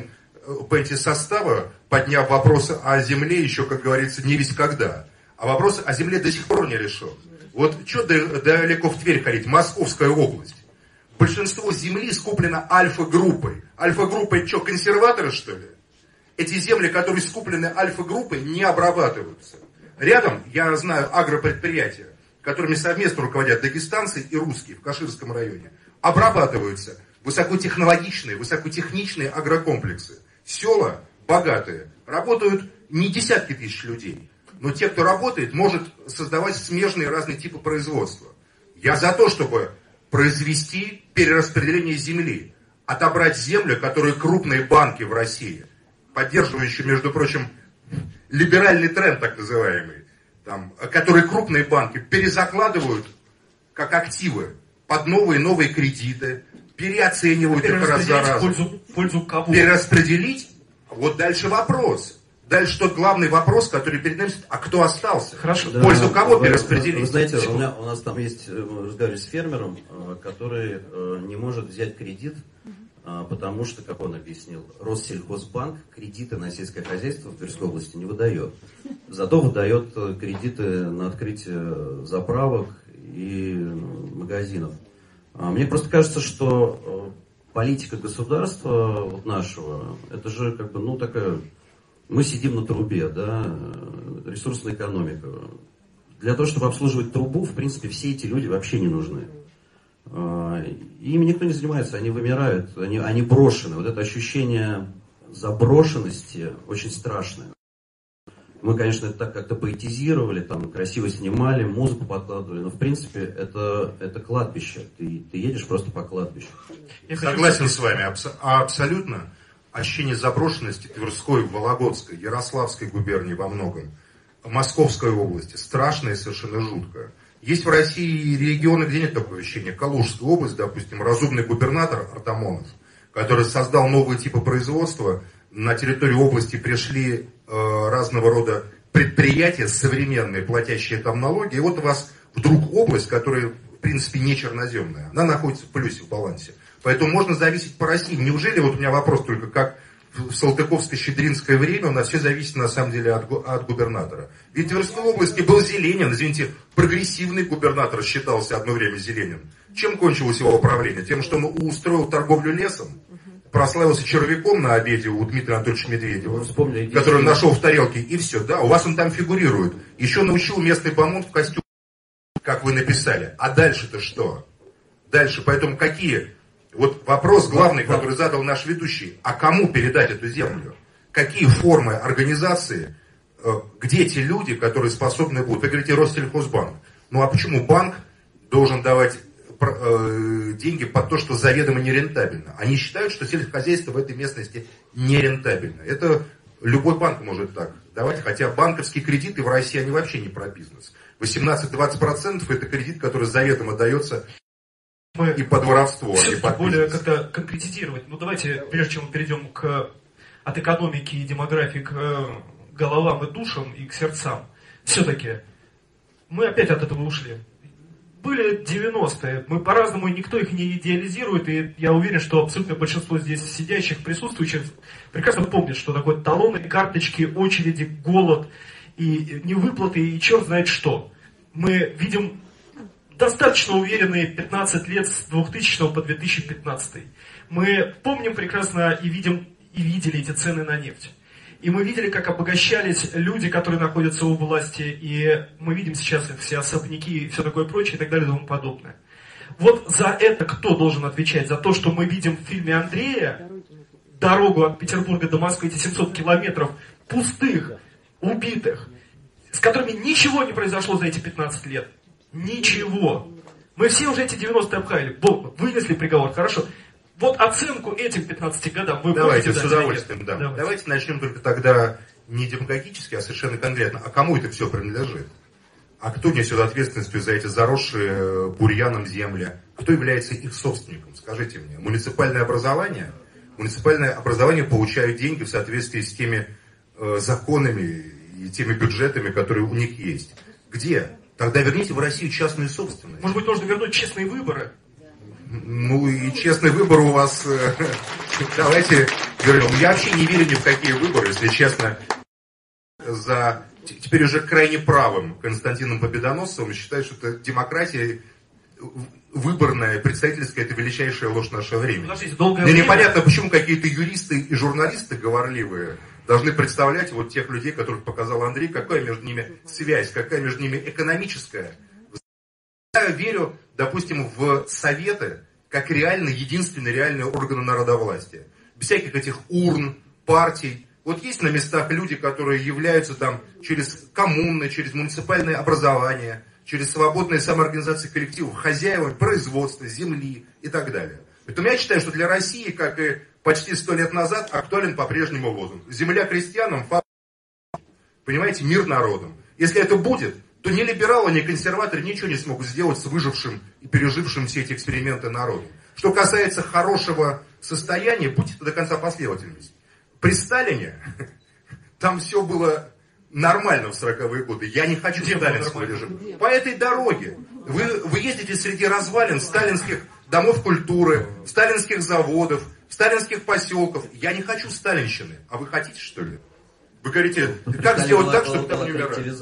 состава, подняв вопросы о земле еще, как говорится, не весь когда. А вопрос о земле до сих пор не решен. Вот что далеко в Тверь ходить, Московская область. Большинство земли скуплено альфа-группой. Альфа-группа это что, консерваторы, что ли? Эти земли, которые скуплены альфа-группой, не обрабатываются. Рядом, я знаю, агропредприятия, которыми совместно руководят дагестанцы и русские в Каширском районе, обрабатываются высокотехнологичные, высокотехничные агрокомплексы. Села богатые, работают не десятки тысяч людей, но те, кто работает, может создавать смежные разные типы производства. Я за то, чтобы произвести перераспределение земли, отобрать землю, которую крупные банки в России, поддерживающие, между прочим, либеральный тренд так называемый, которые крупные банки перезакладывают как активы под новые кредиты, переоценивают их раз за разом. Пользу кого? Перераспределить? Вот дальше вопрос. Дальше тот главный вопрос, который перед нами стоит, а кто остался? Хорошо. Да, пользу кого перераспределить? Вы знаете, у нас там есть, мы разговаривали с фермером, который не может взять кредит, потому что, как он объяснил, Россельхозбанк кредиты на сельское хозяйство в Тверской области не выдает. Зато выдает кредиты на открытие заправок и магазинов. Мне просто кажется, что политика государства вот нашего, это же как бы, такая, мы сидим на трубе, да, ресурсная экономика. Для того, чтобы обслуживать трубу, в принципе, все эти люди вообще не нужны. Ими никто не занимается, они вымирают, они брошены. Вот это ощущение заброшенности очень страшное. Мы, конечно, это так как-то поэтизировали, там красиво снимали, музыку подкладывали, но в принципе это кладбище. Ты едешь просто по кладбищу. Я согласен с вами, абсолютно. Ощущение заброшенности Тверской, Вологодской, Ярославской губернии во многом, Московской области, страшное и совершенно жуткое. Есть в России регионы, где нет такого ощущения. Калужская область, допустим, разумный губернатор Артамонов, который создал новые типы производства. На территорию области пришли разного рода предприятия современные, платящие там налоги. И вот у вас вдруг область, которая, в принципе, не черноземная, она находится в плюсе, в балансе. Поэтому можно зависеть по России. Неужели, вот у меня вопрос только, как в Салтыковско-Щедринское время у нас все зависит на самом деле от губернатора. Ведь в Тверской области был Зеленин, извините, прогрессивный губернатор считался одно время Зеленин. Чем кончилось его управление? Тем, что он устроил торговлю лесом, прославился червяком на обеде у Дмитрия Анатольевича Медведева, Вспомнили, который нашел в тарелке, и все, да, у вас он там фигурирует. Еще научил местный бомонд в костюме, как вы написали. А дальше-то что? Дальше, поэтому какие... Вот вопрос главный, который задал наш ведущий. А кому передать эту землю? Какие формы организации, где те люди, которые способны будут? Вы говорите Россельхозбанк. Ну а почему банк должен давать деньги под то, что заведомо нерентабельно? Они считают, что сельскохозяйство в этой местности нерентабельно. Это любой банк может так давать, хотя банковские кредиты в России, они вообще не про бизнес. 18-20% это кредит, который заведомо дается и под воровство, и под более как-то конкретизировать. Ну давайте, прежде чем мы перейдем от экономики и демографии к головам и душам и к сердцам, все-таки мы опять от этого ушли. Были 90-е, мы по-разному, никто их не идеализирует, и я уверен, что абсолютное большинство здесь сидящих, присутствующих, прекрасно помнят, что такое талоны, карточки, очереди, голод, и невыплаты, и черт знает что. Мы видим достаточно уверенные 15 лет с 2000 по 2015. Мы помним прекрасно и видим, и видели эти цены на нефть. И мы видели, как обогащались люди, которые находятся у власти, и мы видим сейчас все особняки и все такое прочее, и так далее, и тому подобное. Вот за это кто должен отвечать? За то, что мы видим в фильме Андрея дорогу от Петербурга до Москвы, эти 700 километров пустых, убитых, с которыми ничего не произошло за эти 15 лет. Ничего. Мы все уже эти 90-е обхаяли. Вынесли приговор, хорошо. Вот оценку этим 15 годам вы давайте можете с удовольствием, да. Давайте начнем только тогда не демагогически, а совершенно конкретно. А кому это все принадлежит? А кто несет ответственность за эти заросшие бурьяном земли? Кто является их собственником? Скажите мне. Муниципальное образование? Муниципальное образование получает деньги в соответствии с теми законами и теми бюджетами, которые у них есть. Где? Тогда верните в Россию частную собственность. Может быть, нужно вернуть честные выборы? Ну и честный выбор у вас... Давайте вернем. Я вообще не верю ни в какие выборы, если честно. За теперь уже крайне правым Константином Победоносцевым считаю, что это демократия выборная, представительская, это величайшая ложь нашего времени. Мне непонятно, почему какие-то юристы и журналисты говорливые должны представлять вот тех людей, которых показал Андрей, какая между ними связь, какая между ними экономическая. Я верю, допустим, в советы, как реально единственные реальные органы народовластия. Без всяких этих урн, партий. Вот есть на местах люди, которые являются там через коммуны, через муниципальное образование, через свободные самоорганизации коллективов, хозяевами производства, земли и так далее. Поэтому я считаю, что для России, как и почти 100 лет назад, актуален по-прежнему лозунг. Земля крестьянам, понимаете, мир народам. Если это будет, то ни либералы, ни консерваторы ничего не смогут сделать с выжившим и пережившим все эти эксперименты народом. Что касается хорошего состояния, будьте до конца последовательными. При Сталине там все было нормально в 40-е годы. Я не хочу сталинского режима. По этой дороге вы ездите среди развалин сталинских домов культуры, сталинских заводов, сталинских поселков. Я не хочу сталинщины. А вы хотите, что ли? Вы говорите, как сделать так, чтобы там не умирали?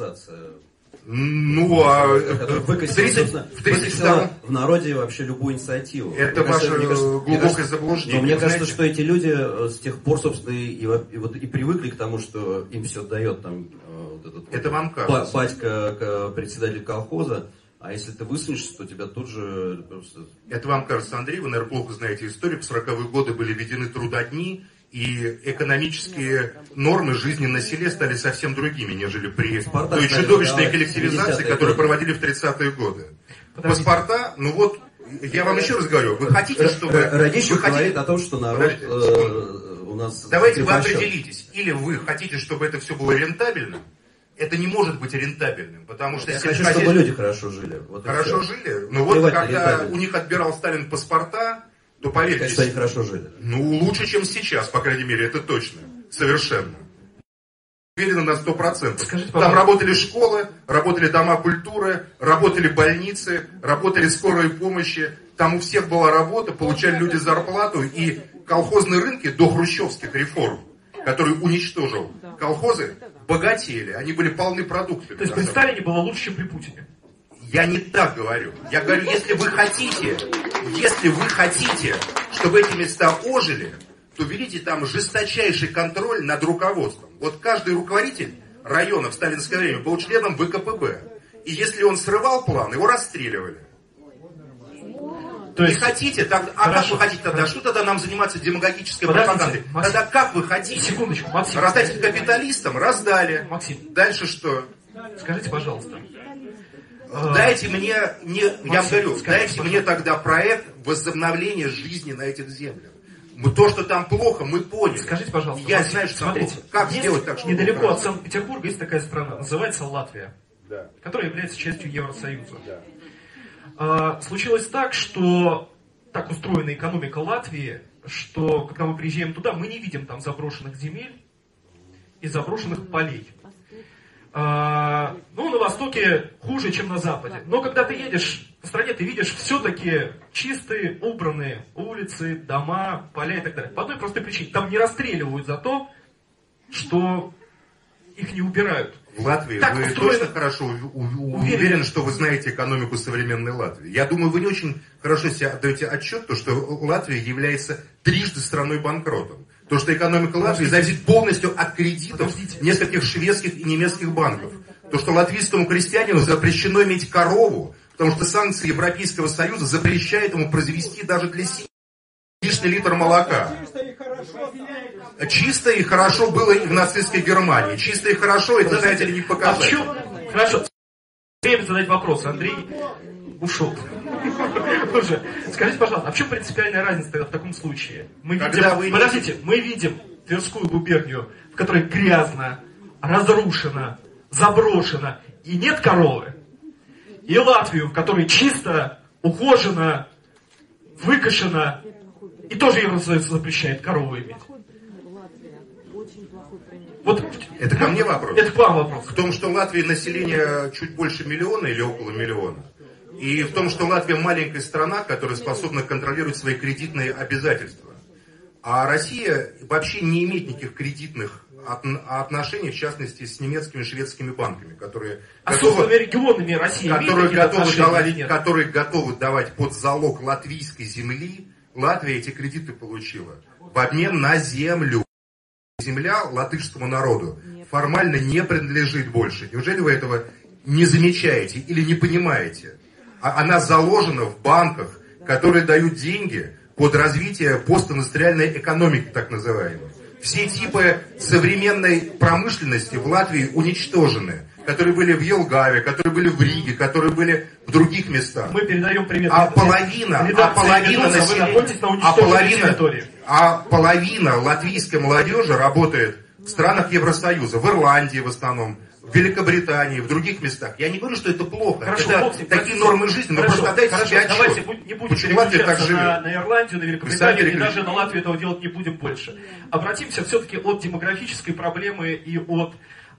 Ну, а в 32-м... в народе вообще любую инициативу. Это ваше глубокое заблуждение. Но мне кажется, что эти люди с тех пор, собственно, и привыкли к тому, что им все дает там вот этот это вам кажется. Батька, председатель колхоза. А если ты высунешься, то тебя тут же... Просто... Это вам кажется, Андрей, вы, наверное, плохо знаете историю. В 40-е годы были введены трудодни, и экономические нормы жизни на селе стали совсем другими, нежели при той чудовищной коллективизации, которую проводили в 30-е годы. Паспорта, ну вот, я вам еще раз говорю, вы хотите, чтобы... Радищев говорит о том, что народ у нас... Давайте вы определитесь, или вы хотите, чтобы это все было рентабельным. Это не может быть рентабельным, потому что... Я хочу, чтобы люди хорошо жили. Вот хорошо жили? Ну вот, когда у них отбирал Сталин паспорта, то поверьте... Что они хорошо жили. Ну, лучше, чем сейчас, по крайней мере, это точно. Совершенно. Уверена на 100%. Скажите, там работали школы, работали дома культуры, работали больницы, работали скорые помощи. Там у всех была работа, получали люди зарплату. И колхозные рынки до хрущевских реформ, которые уничтожил колхозы, богатели. Они были полны продуктами. То есть при Сталине было лучше, чем при Путине? Я не так говорю. Я говорю, если вы хотите, чтобы эти места ожили, то видите там жесточайший контроль над руководством. Вот каждый руководитель района в сталинское время был членом ВКПБ. И если он срывал план, его расстреливали. То есть, не хотите, так, а как вы хотите тогда? Что тогда нам заниматься демагогической пропагандой? Максим, тогда как вы хотите? Секундочку, Максим. Раздать капиталистам? Раздали. Максим. Дальше что? Скажите, пожалуйста. Дайте мне, я вам говорю, скажите, мне тогда проект возобновления жизни на этих землях. То, что там плохо, мы поняли. Скажите, пожалуйста. Я Максим, знаю, что смотрите, там плохо. Как сделать так, чтобы... Недалеко от Санкт-Петербурга есть такая страна, называется Латвия, да. которая является частью Евросоюза. Да. Случилось так, что так устроена экономика Латвии, что когда мы приезжаем туда, мы не видим там заброшенных земель и заброшенных полей. На востоке хуже, чем на западе. Но когда ты едешь по стране, ты видишь все-таки чистые, убранные улицы, дома, поля и так далее. По одной простой причине. Там не расстреливают за то, что их не убирают. В Латвии так вы устроено... точно хорошо уверены, что вы знаете экономику современной Латвии. Я думаю, вы не очень хорошо себе отдаете отчет, что Латвия является трижды страной-банкротом. То, что экономика Латвии зависит полностью от кредитов нескольких шведских и немецких банков. То, что латвийскому крестьянину запрещено иметь корову, потому что санкции Европейского Союза запрещают ему произвести даже для семьи лишний литр молока. Чисто и хорошо было и в нацистской Германии. Чисто и хорошо, это, знаете ли, не показатель. Хорошо. Время задать вопрос. Андрей ушел. Уже. Скажите, пожалуйста, а в чем принципиальная разница тогда в таком случае? Мы видим Тверскую губернию, в которой грязно, разрушено, заброшено, и нет коровы. И Латвию, в которой чисто, ухожено, выкошено, и тоже Евросоюз запрещает корову иметь. Вот, это ко мне вопрос? Это к вам вопрос. В том, что в Латвии население чуть больше миллиона или около миллиона. И в том, что Латвия маленькая страна, которая способна контролировать свои кредитные обязательства. А Россия вообще не имеет никаких кредитных отношений, в частности, с немецкими и шведскими банками, которые регионами России которые готовы давать под залог латвийской земли. Латвия эти кредиты получила в обмен на землю. Земля латышскому народу формально не принадлежит больше. Неужели вы этого не замечаете или не понимаете? Она заложена в банках, которые дают деньги под развитие постиндустриальной экономики, так называемой. Все типы современной промышленности в Латвии уничтожены, которые были в Елгаве, которые были в Риге, которые были в других местах. Мы передаем привет. Половина латвийской молодежи работает в странах Евросоюза, в Ирландии в основном, в Великобритании, в других местах. Я не говорю, что это плохо. Хорошо, это такие нормы жизни, но просто дайте себе отчет. Давайте не будем переключаться на Ирландию, на Великобританию, и даже на Латвию этого делать не будем больше. Обратимся все-таки от демографической проблемы и от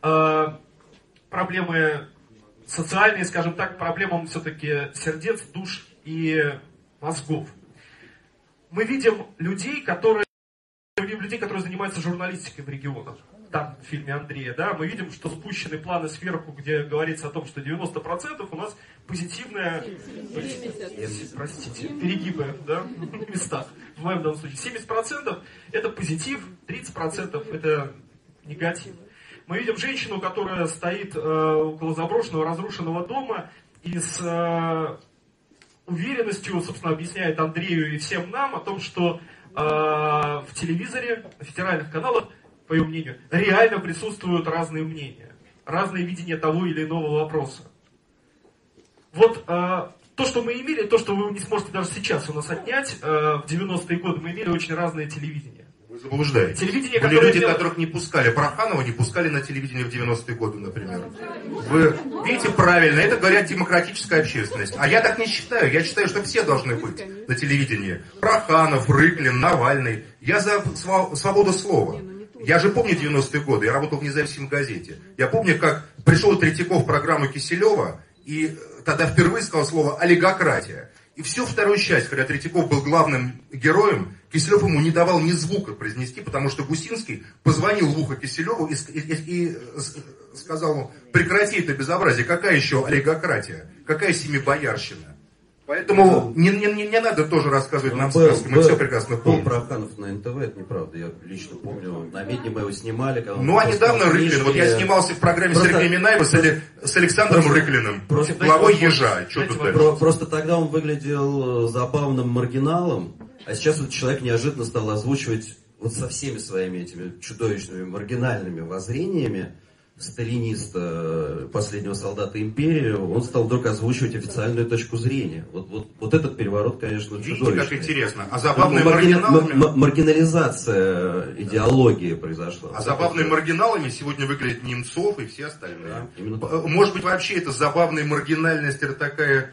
проблемы социальной, скажем так, проблемам все-таки сердец, душ и мозгов. Мы видим людей, которые занимаются журналистикой в регионах. Там, в фильме Андрея, да, мы видим, что спущены планы сверху, где говорится о том, что 90% у нас позитивная... Простите, перегибы, да, в местах. В моем данном случае 70% это позитив, 30% это негатив. Мы видим женщину, которая стоит около заброшенного, разрушенного дома и с уверенностью, собственно, объясняет Андрею и всем нам о том, что в телевизоре, на федеральных каналах, по ее мнению, реально присутствуют разные мнения, разные видения того или иного вопроса. Вот то, что мы имели, то, что вы не сможете даже сейчас у нас отнять, в 90-е годы мы имели очень разное телевидение. Вы заблуждаете. Телевидение, были люди, которых не пускали. Проханова не пускали на телевидение в 90-е годы, например. Вы видите правильно, это говорят демократическая общественность. А я так не считаю. Я считаю, что все должны быть на телевидении. Проханов, Рыклин, Навальный. Я за свободу слова. Я же помню 90-е годы, я работал в независимой газете. Я помню, как пришел Третьяков в программу Киселева, и тогда впервые сказал слово «олигократия». И всю вторую часть, когда Третьяков был главным героем, Киселев ему не давал ни звука произнести, потому что Гусинский позвонил в ухо Киселеву и сказал ему: прекрати это безобразие, какая еще олигократия, какая семибоярщина. Поэтому не надо тоже рассказывать нам сказки, мы все прекрасно помним. Был Проханов на НТВ, это неправда, я лично помню, на Медне мы его снимали. Ну, а недавно Рыклин, вот я снимался в программе Сергея Минаева с Александром Рыклиным, главой Ежа. Просто тогда он выглядел забавным маргиналом, а сейчас вот человек неожиданно стал озвучивать вот со всеми своими этими чудовищными маргинальными воззрениями сталиниста, последнего солдата империи, он стал вдруг озвучивать официальную точку зрения. Вот этот переворот, конечно, чудовищный. Видите, как интересно. А забавными маргиналами... Маргинализация идеологии произошла. А забавными маргиналами сегодня выглядят Немцов и все остальные. Да, может быть, вообще это забавная маргинальность, это такая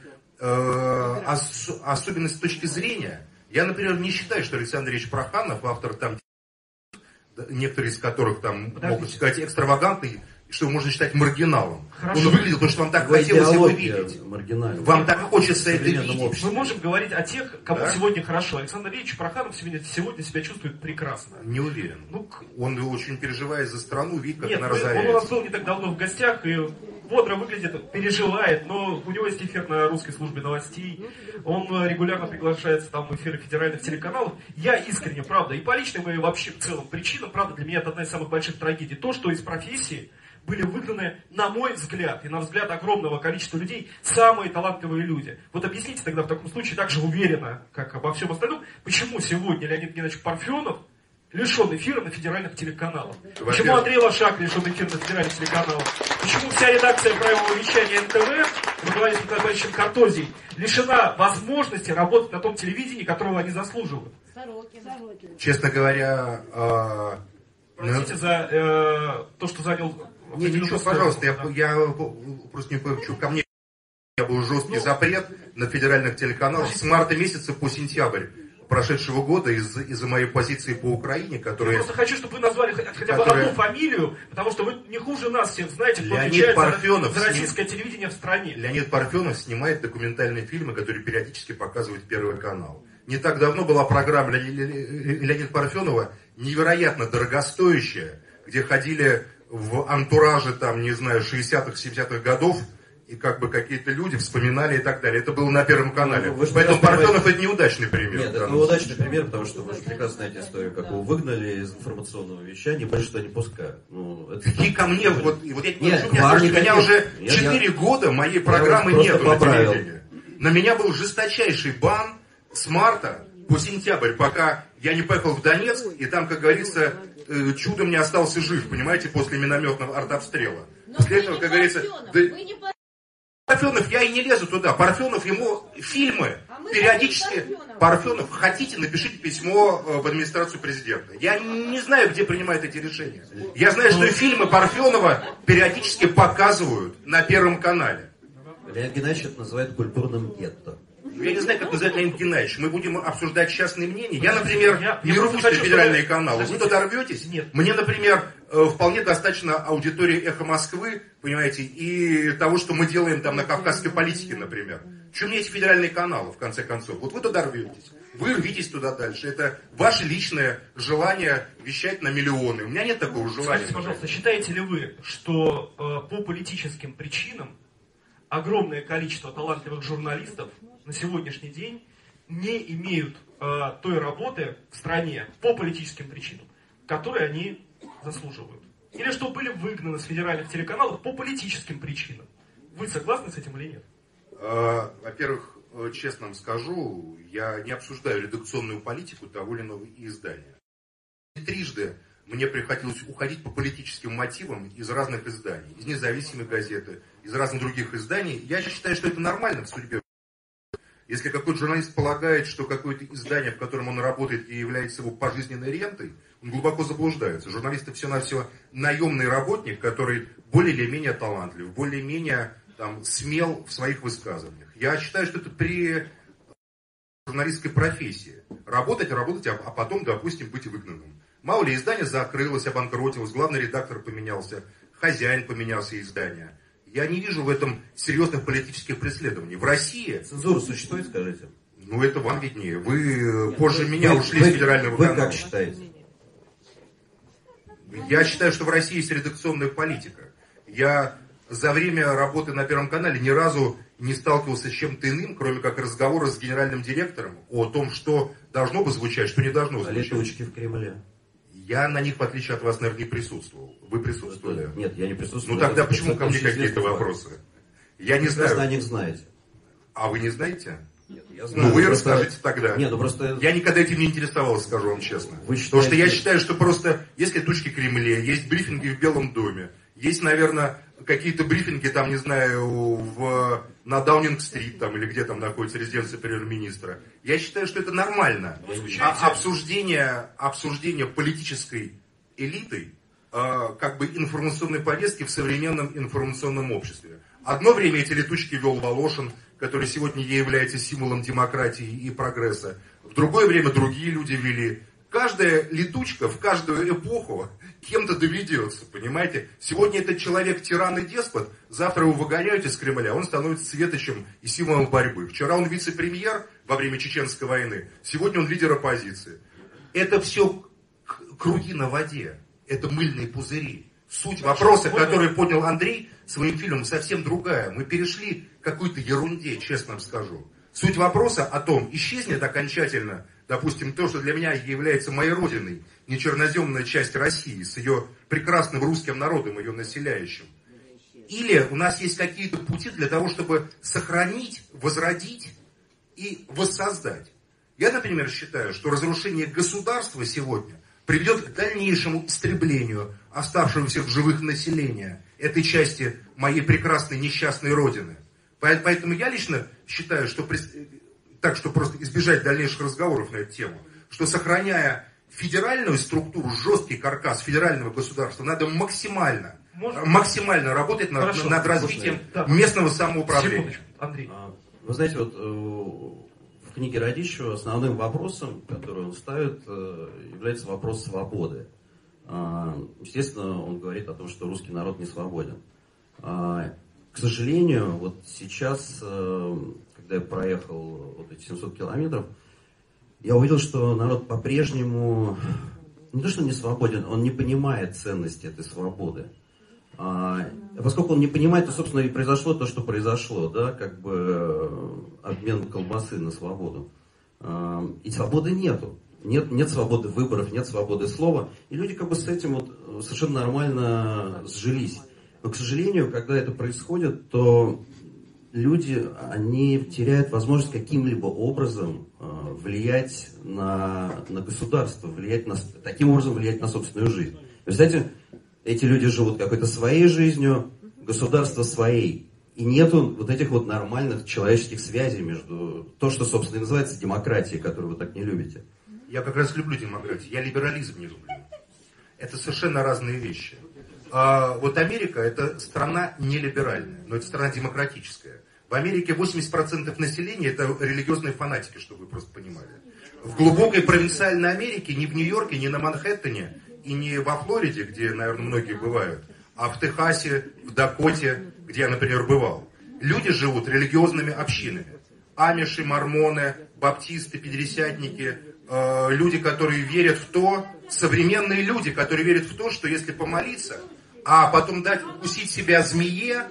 особенность с точки зрения. Я, например, не считаю, что Александр Ильич Проханов, автор там, некоторые из которых там могут сказать экстравагантный, что его можно считать маргиналом. Хорошо. Он выглядел, потому что вам так хотелось его видеть. Вам так хочется это видеть. Мы можем говорить о тех, кому сегодня хорошо. Александр Ильич Проханов сегодня себя чувствует прекрасно. Не уверен. Он очень переживает за страну, видит, как она Он разоряется. у нас был не так давно в гостях, и бодро выглядит, переживает, но у него есть эфир на русской службе новостей. Он регулярно приглашается там в эфиры федеральных телеканалов. Я искренне, правда, и по личным, и вообще в целом причинам, правда, для меня это одна из самых больших трагедий. То, что из профессии были выгнаны, на мой взгляд, и на взгляд огромного количества людей, самые талантливые люди. Вот объясните тогда в таком случае так же уверенно, как обо всем остальном, почему сегодня Леонид Геннадьевич Парфенов лишен эфира на федеральных телеканалах? Почему Андрей Лошак лишен эфира на федеральных телеканалах? Почему вся редакция правового вещания НТВ, во главе с Николаем Борисовичем Картозией, лишена возможности работать на том телевидении, которого они заслуживают? Честно говоря... Простите за то, что занял... Не, ничего, пожалуйста, я просто не понимаю, ко мне был жесткий запрет на федеральных телеканалах с марта месяца по сентябрь прошедшего года из-за моей позиции по Украине, которая... Я просто хочу, чтобы вы назвали хотя бы одну фамилию, потому что вы не хуже нас всех знаете, кто отвечает за российское телевидение в стране. Леонид Парфенов снимает документальные фильмы, которые периодически показывает Первый канал. Не так давно была программа Леонида Парфенова, невероятно дорогостоящая, где ходили в антураже, там, не знаю, 60-х, 70-х годов, и как бы какие-то люди вспоминали и так далее. Это было на Первом канале. Поэтому Парфенов это неудачный пример. Нет, это неудачный пример, потому что вы же прекрасно знаете историю, как его выгнали из информационного вещания, больше что не пускают. И ко мне, вот я не прошу, у меня уже 4 года моей программы нету на телевидении. На меня был жесточайший бан с марта по сентябрь, пока я не поехал в Донецк, и там, как говорится, чудом не остался жив, понимаете, после минометного артобстрела. После этого, как говорится... Парфенов, я и не лезу туда. Парфенов, ему фильмы периодически... Парфенов, хотите, напишите письмо в администрацию президента. Я не знаю, где принимают эти решения. Я знаю, что фильмы Парфенова периодически показывают на Первом канале. Леонид Геннадьевич это называет культурным гетто. Я не знаю, как называть Леонид Геннадьевич. Мы будем обсуждать частные мнения. Я, например, не рвусь на федеральные каналы. Вы туда рветесь? Нет. Мне, например, вполне достаточно аудитории «Эхо Москвы», понимаете, и того, что мы делаем там на кавказской политике, например. Чем мне эти федеральные каналы, в конце концов? Вот вы туда рветесь. Вы рвитесь туда дальше. Это ваше личное желание вещать на миллионы. У меня нет такого желания. Скажите, пожалуйста, считаете ли вы, что по политическим причинам огромное количество талантливых журналистов на сегодняшний день не имеют той работы в стране по политическим причинам, которые они заслуживают? Или что были выгнаны с федеральных телеканалов по политическим причинам? Вы согласны с этим или нет? Во-первых, честно вам скажу, я не обсуждаю редакционную политику того или иного издания. Трижды мне приходилось уходить по политическим мотивам из разных изданий, из независимой газеты, из разных других изданий. Я считаю, что это нормально в судьбе. Если какой-то журналист полагает, что какое-то издание, в котором он работает, и является его пожизненной рентой, он глубоко заблуждается. Журналисты все-навсего наемный работник, который более или менее талантлив, более-менее смел в своих высказываниях. Я считаю, что это при журналистской профессии. Работать, а потом, допустим, быть выгнанным. Мало ли, издание закрылось, обанкротилось, главный редактор поменялся, хозяин поменялся издания. Я не вижу в этом серьезных политических преследований. В России... Цензура существует, скажите? Ну, это вам виднее. Вы позже меня ушли с федерального канала. Вы как считаете? Я считаю, что в России есть редакционная политика. Я за время работы на Первом канале ни разу не сталкивался с чем-то иным, кроме как разговора с генеральным директором о том, что должно бы звучать, что не должно звучать. Летучки в Кремле. Я на них, в отличие от вас, наверное, не присутствовал. Вы присутствовали? Нет, я не присутствовал. Ну тогда почему ко мне какие-то вопросы? Я не знаю. Вы о них знаете. А вы не знаете? Нет, я знаю. Ну вы расскажите тогда. Нет, ну просто... Я никогда этим не интересовался, скажу вам честно. Вы считаете... Потому что я считаю, что просто есть летучки в Кремле, есть брифинги в Белом доме, есть, наверное, какие-то брифинги, там, не знаю, на Даунинг-стрит, там, или где там находится резиденция премьер-министра. Я считаю, что это нормально. Обсуждение политической элитой, как бы информационной повестки в современном информационном обществе. Одно время эти летучки вел Волошин, который сегодня является символом демократии и прогресса. В другое время другие люди вели. Каждая летучка в каждую эпоху кем-то доведется, понимаете? Сегодня этот человек тиран и деспот, завтра его выгоняют из Кремля, он становится светочем и символом борьбы. Вчера он вице-премьер во время Чеченской войны, сегодня он лидер оппозиции. Это все круги на воде, это мыльные пузыри. Суть вопроса, который поднял Андрей своим фильмом, совсем другая. Мы перешли к какой-то ерунде, честно вам скажу. Суть вопроса о том, исчезнет окончательно, допустим, то, что для меня является моей родиной, нечерноземная часть России, с ее прекрасным русским народом, ее населяющим. Или у нас есть какие-то пути для того, чтобы сохранить, возродить и воссоздать. Я, например, считаю, что разрушение государства сегодня приведет к дальнейшему истреблению оставшегося в живых населения этой части моей прекрасной несчастной родины. Поэтому я лично считаю, что так что просто избежать дальнейших разговоров на эту тему, что сохраняя федеральную структуру, жесткий каркас федерального государства, надо максимально работать над развитием местного самоуправления. Андрей. Вы знаете, вот в книге Радищева основным вопросом, который он ставит, является вопрос свободы. Естественно, он говорит о том, что русский народ не свободен. К сожалению, вот сейчас, когда я проехал вот эти 700 километров, я увидел, что народ по-прежнему не то что не свободен, он не понимает ценности этой свободы. Поскольку он не понимает, то, собственно, и произошло то, что произошло, да, как бы обмен колбасы на свободу. И свободы нету. Нет свободы выборов, нет свободы слова. И люди как бы с этим вот совершенно нормально сжились. Но, к сожалению, когда это происходит, то люди, они теряют возможность каким-либо образом влиять на государство, таким образом влиять на собственную жизнь. Представляете, эти люди живут какой-то своей жизнью, государство своей. И нету вот этих вот нормальных человеческих связей между то, что, собственно, и называется демократией, которую вы так не любите. Я как раз люблю демократию, я либерализм не люблю. Это совершенно разные вещи. Вот Америка это страна не либеральная, но это страна демократическая. В Америке 80% населения это религиозные фанатики, чтобы вы просто понимали. В глубокой провинциальной Америке, ни в Нью-Йорке, ни на Манхэттене, и не во Флориде, где, наверное, многие бывают, а в Техасе, в Дакоте, где я, например, бывал, люди живут религиозными общинами. Амиши, мормоны, баптисты, пятидесятники, люди, которые верят в то, современные люди, которые верят в то, что если помолиться, а потом дать укусить себя змее,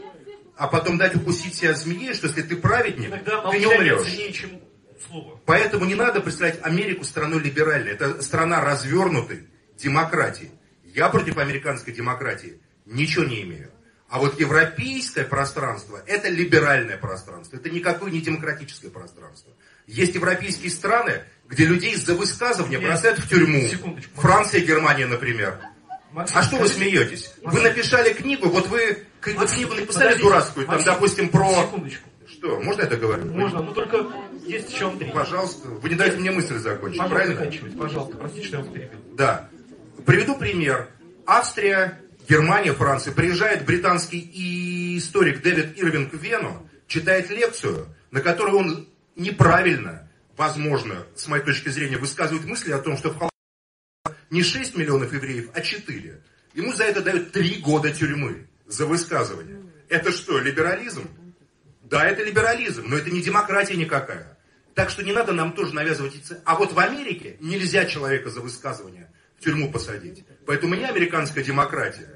что если ты праведник, ты не умрешь. Поэтому не надо представлять Америку страной либеральной. Это страна развернутой демократии. Я против американской демократии ничего не имею. А вот европейское пространство – это либеральное пространство. Это никакое не демократическое пространство. Есть европейские страны, где людей за высказывание бросают в тюрьму. Франция и Германия, например. А что вы смеетесь? Вы написали книгу, вот вы книгу написали дурацкую, там, допустим, про... Что, можно это говорить? Можно, но только есть еще Андрей. Пожалуйста, вы не дайте мне мысль закончить, правильно? правильно? Пожалуйста, простите, что я вас перебил. Да. Приведу пример. Австрия, Германия, Франция. Приезжает британский историк Дэвид Ирвинг в Вену, читает лекцию, на которой он неправильно, возможно, с моей точки зрения, высказывает мысли о том, что в не 6 миллионов евреев, а 4. Ему за это дают 3 года тюрьмы за высказывание. Это что, либерализм? Да, это либерализм, но это не демократия никакая. Так что не надо нам тоже навязывать эти... А вот в Америке нельзя человека за высказывание в тюрьму посадить. Поэтому не американская демократия,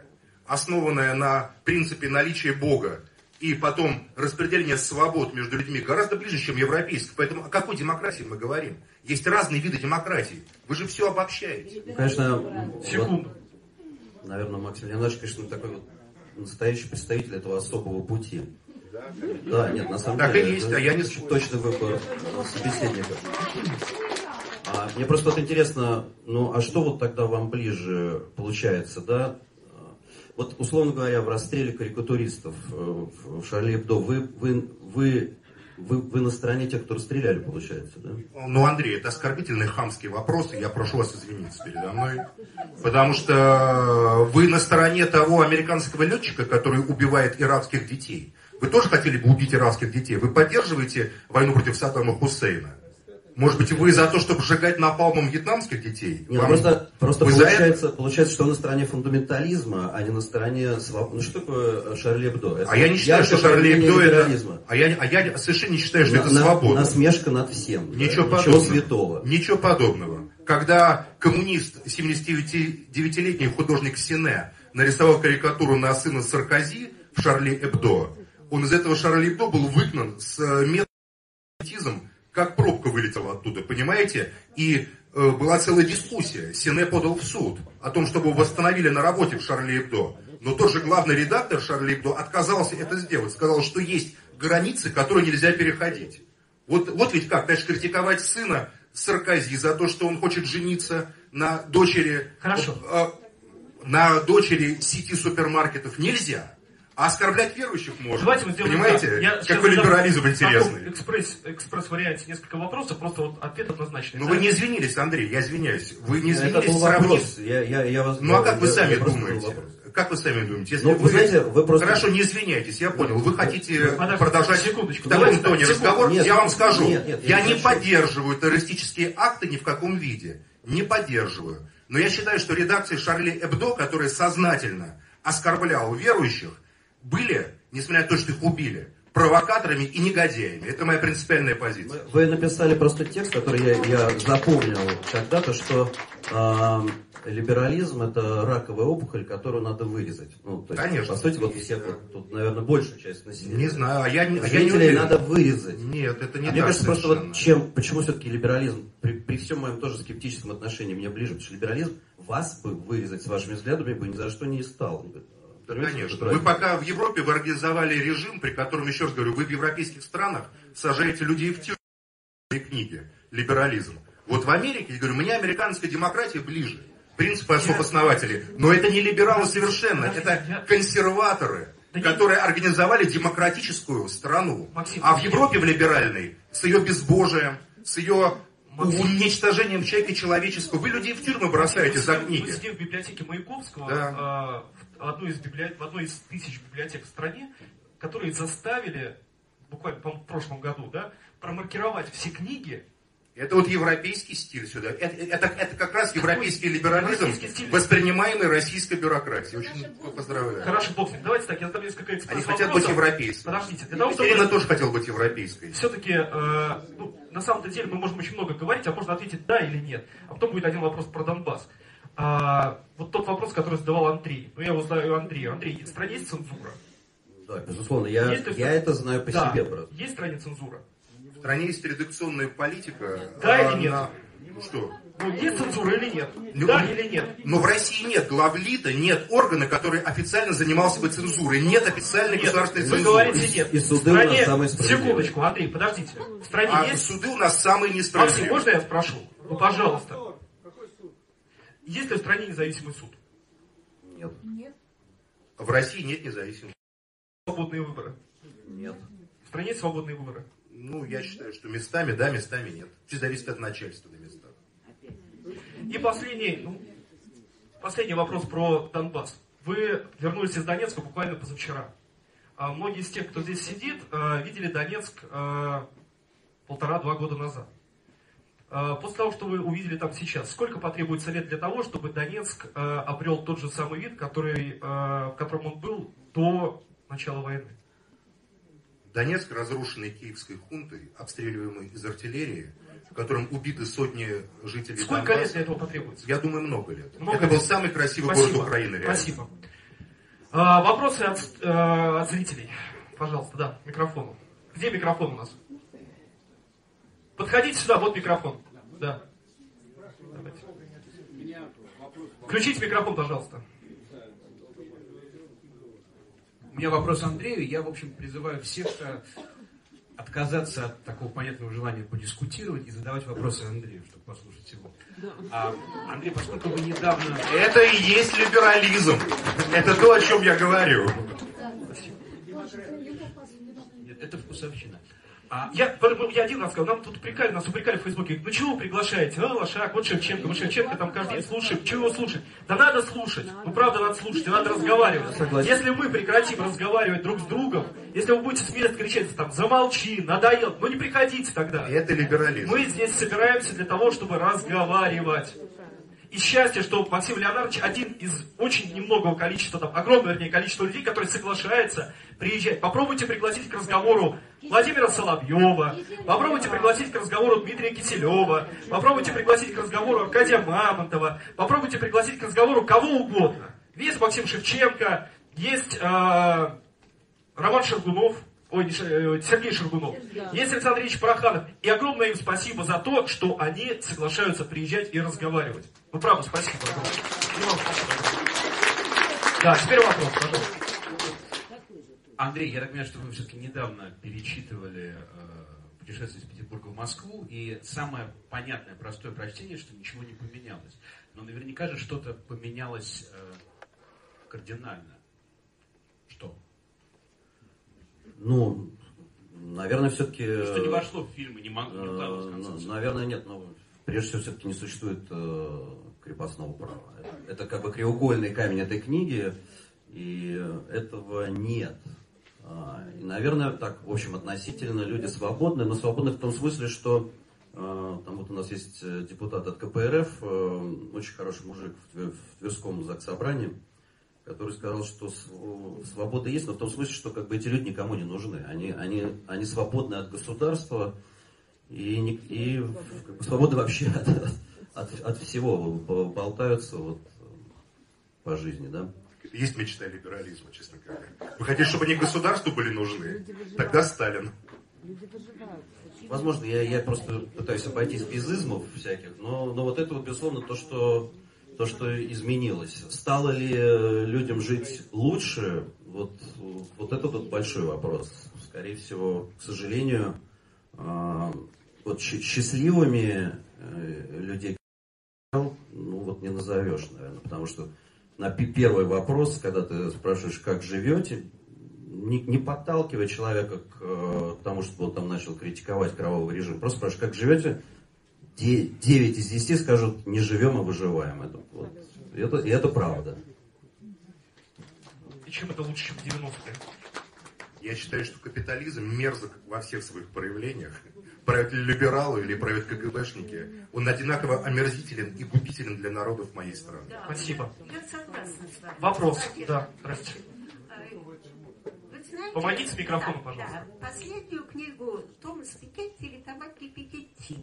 основанная на принципе наличия Бога, и потом распределение свобод между людьми гораздо ближе, чем европейская. Поэтому о какой демократии мы говорим? Есть разные виды демократии. Вы же все обобщаете. Ну, конечно, Секунду. вот, наверное, Максим Леонидович, конечно, такой вот настоящий представитель этого особого пути. Да, нет, на самом Так деле, и есть, а я не точный выбор собеседника. Мне просто вот интересно, ну а что вот тогда вам ближе получается, да? Вот, условно говоря, в расстреле карикатуристов в Шарли Эбдо вы на стороне тех, кто расстреляли, получается, да? Ну, Андрей, это оскорбительные хамские вопросы, я прошу вас извиниться передо мной. Потому что вы на стороне того американского летчика, который убивает иракских детей. Вы тоже хотели бы убить иракских детей? Вы поддерживаете войну против Саддама Хусейна? Может быть, вы за то, чтобы сжигать напалмом вьетнамских детей? Нет, просто получается, что вы на стороне фундаментализма, а не на стороне свободы. Ну что такое Шарли Эбдо? А я не считаю, что Шарли Эбдо это... А я совершенно не считаю, что это свобода. Насмешка над всем. Ничего да? подобного. Ничего святого. Ничего подобного. Когда коммунист, 79-летний художник Сене, нарисовал карикатуру на сына Саркози в Шарли Эбдо, он из этого Шарли Эбдо был выгнан с методизмом, как пробка вылетела оттуда, понимаете? И была целая дискуссия. Сене подал в суд о том, чтобы его восстановили на работе в Шарли Эбдо. Но тот же главный редактор Шарли Эбдо отказался это сделать. Сказал, что есть границы, которые нельзя переходить. Вот ведь как, конечно, критиковать сына Саркози за то, что он хочет жениться на дочери, на дочери сети супермаркетов нельзя. А оскорблять верующих можно. Давайте мы сделаем. Понимаете, какой либерализм интересный. Экспресс-варианте несколько вопросов, просто вот ответ однозначный. Ну вы не извинились, Андрей, я извиняюсь. Вы не извинились. Это был вопрос. Ну а как вы сами думаете? Как вы сами думаете? Если вы знаете, вы просто... Хорошо, не извиняйтесь, я понял. Вы хотите продолжать секундочку, в таком тоне разговор? Нет, я вам скажу. Я не поддерживаю террористические акты ни в каком виде. Не поддерживаю. Но я считаю, что редакция Шарли Эбдо, которая сознательно оскорбляла верующих, были, несмотря на то, что их убили, провокаторами и негодяями. Это моя принципиальная позиция. Вы написали просто текст, который я запомнил когда-то, что либерализм — это раковая опухоль, которую надо вырезать. Ну, то есть, конечно. По сути, вот всех, вот, тут, наверное, большая часть населения. Не знаю, а я не уверен. Надо вырезать. Нет, это не так. Мне кажется, просто совершенно. вот почему все-таки либерализм, при всем моем тоже скептическом отношении, мне ближе, потому что либерализм вас бы вырезать с вашими взглядами бы ни за что не стал. Да, конечно. Вы пока в Европе вы организовали режим, при котором, еще раз говорю, вы в европейских странах сажаете людей в тюрьму, книги, либерализм. Вот в Америке, я говорю, мне американская демократия ближе. Принципы основателей. Но это не либералы совершенно, это консерваторы, которые организовали демократическую страну. А в Европе, в либеральной, с ее безбожием, с ее уничтожением человека человеческого, вы людей в тюрьмы бросаете за книги. Мы сидим в библиотеке Маяковского, да. в одной из тысяч библиотек в стране, которые заставили, буквально в прошлом году, да, промаркировать все книги. Это вот европейский стиль сюда. Это как раз европейский либерализм, воспринимаемый российской бюрократией. Очень поздравляю. Хорошо, бог с ним. Давайте так, я задам несколько Они хотят быть европейскими. Подождите. Екатерина тоже хотела быть европейской. Все-таки, на самом деле, мы можем очень много говорить, а можно ответить да или нет. А потом будет один вопрос про Донбасс. Вот тот вопрос, который задавал Андрей. Ну, я его знаю Андрею. Андрей, в стране есть цензура? Да, безусловно. Я это знаю по себе, брат. Есть в стране цензура? В стране есть редакционная политика. Да или нет? Ну что? Ну, есть цензура или нет? Да или нет? Но в России нет главлида, нет органа, который официально занимался бы цензурой. Нет официальной государственной цензуры. Вы говорите нет. И суды у нас самые справедливые. Секундочку, Андрей, подождите. В стране есть... суды у нас самые несправедливые. Максим, можно я спрошу? Ну, пожалуйста. Есть ли в стране независимый суд? Нет. В России нет независимых. Свободные выборы? Нет. В стране есть свободные выборы? Ну, я считаю, что местами да, местами нет. Все зависит от начальства на местах. И последний вопрос про Донбасс. Вы вернулись из Донецка буквально позавчера. Многие из тех, кто здесь сидит, видели Донецк 1,5-2 года назад. После того, что вы увидели там сейчас, сколько потребуется лет для того, чтобы Донецк обрел тот же самый вид, в котором он был до начала войны? Донецк, разрушенный киевской хунтой, обстреливаемый из артиллерии, в котором убиты сотни жителей Сколько Донбасса. Лет для этого потребуется? Я думаю, много лет. Много Это лет. был самый красивый город Украины. Реально. Спасибо. Вопросы от зрителей. Пожалуйста, да, микрофону. Где микрофон у нас? Подходите сюда, вот микрофон. Да. Давайте. Включите микрофон, пожалуйста. У меня вопрос Андрею. Я, в общем, призываю всех отказаться от такого понятного желания подискутировать и задавать вопросы Андрею, чтобы послушать его. Андрей, поскольку вы недавно... Это и есть либерализм. Это то, о чем я говорю. Нет, это вкусовщина. Я один раз сказал, нас упрекали в Фейсбуке, ну чего вы приглашаете? Лошак, вот Шевченко, мы Шевченко там каждый день слушаем. Чего его слушать? Да надо слушать, ну правда надо слушать, и надо разговаривать. Согласен. Если мы прекратим разговаривать друг с другом, если вы будете с места кричать, там, замолчи, надоел, ну не приходите тогда. Это либерализм. Мы здесь собираемся для того, чтобы разговаривать. И счастье, что Максим Леонардович один из очень немногого количества, там, огромное, вернее, количество людей, которые соглашаются приезжать. Попробуйте пригласить к разговору Владимира Соловьева, попробуйте пригласить к разговору Дмитрия Киселева, попробуйте пригласить к разговору Аркадия Мамонтова, попробуйте пригласить к разговору кого угодно. Есть Максим Шевченко, есть Роман Шаргунов, Сергей Шаргунов, есть Александр Ильич Пороханов. И огромное им спасибо за то, что они соглашаются приезжать и разговаривать. Ну, правда, спасибо. Да, теперь вопрос, пожалуйста. Андрей, я так понимаю, что вы все-таки недавно перечитывали «Путешествие из Петербурга в Москву», и самое понятное, простое прочтение, что ничего не поменялось. Но наверняка же что-то поменялось кардинально. Что? Ну, наверное, все-таки... Что не вошло в фильм и не могло, в конце. Наверное, нет, но прежде всего все-таки не существует крепостного права. Это как бы краеугольный камень этой книги, и этого нет. И, наверное, так, в общем, относительно люди свободны, но свободны в том смысле, что там вот у нас есть депутат от КПРФ, очень хороший мужик в Тверском заксобрании, который сказал, что свобода есть, но в том смысле, что как бы эти люди никому не нужны. Они свободны от государства и как бы свободны вообще от всего, болтаются вот по жизни, да. Есть мечта либерализма, честно говоря. Вы хотите, чтобы они государству были нужны? Тогда Сталин. Возможно, я просто пытаюсь обойтись без измов всяких, но вот это вот, безусловно, то, что изменилось. Стало ли людям жить лучше? Вот это вот большой вопрос. Скорее всего, к сожалению, вот счастливыми людей вот не назовешь, наверное, потому что на первый вопрос, когда ты спрашиваешь, как живете, не подталкивай человека к тому, чтобы он там начал критиковать кровавый режим. Просто спрашиваешь, как живете? 9 из 10 скажут, не живем, а выживаем. Это правда. И чем это лучше, чем 90-е? Я считаю, что капитализм мерзок во всех своих проявлениях. Правят ли либералы или правят КГБшники, он одинаково омерзителен и губителен для народов моей страны. Да, Спасибо. Я согласна с вами. Вопрос, Кстати, да, здравствуйте. Вы знаете, Помогите с микрофоном, пожалуйста. Да, последнюю книгу Томаса Piketty или Тамаки Piketty,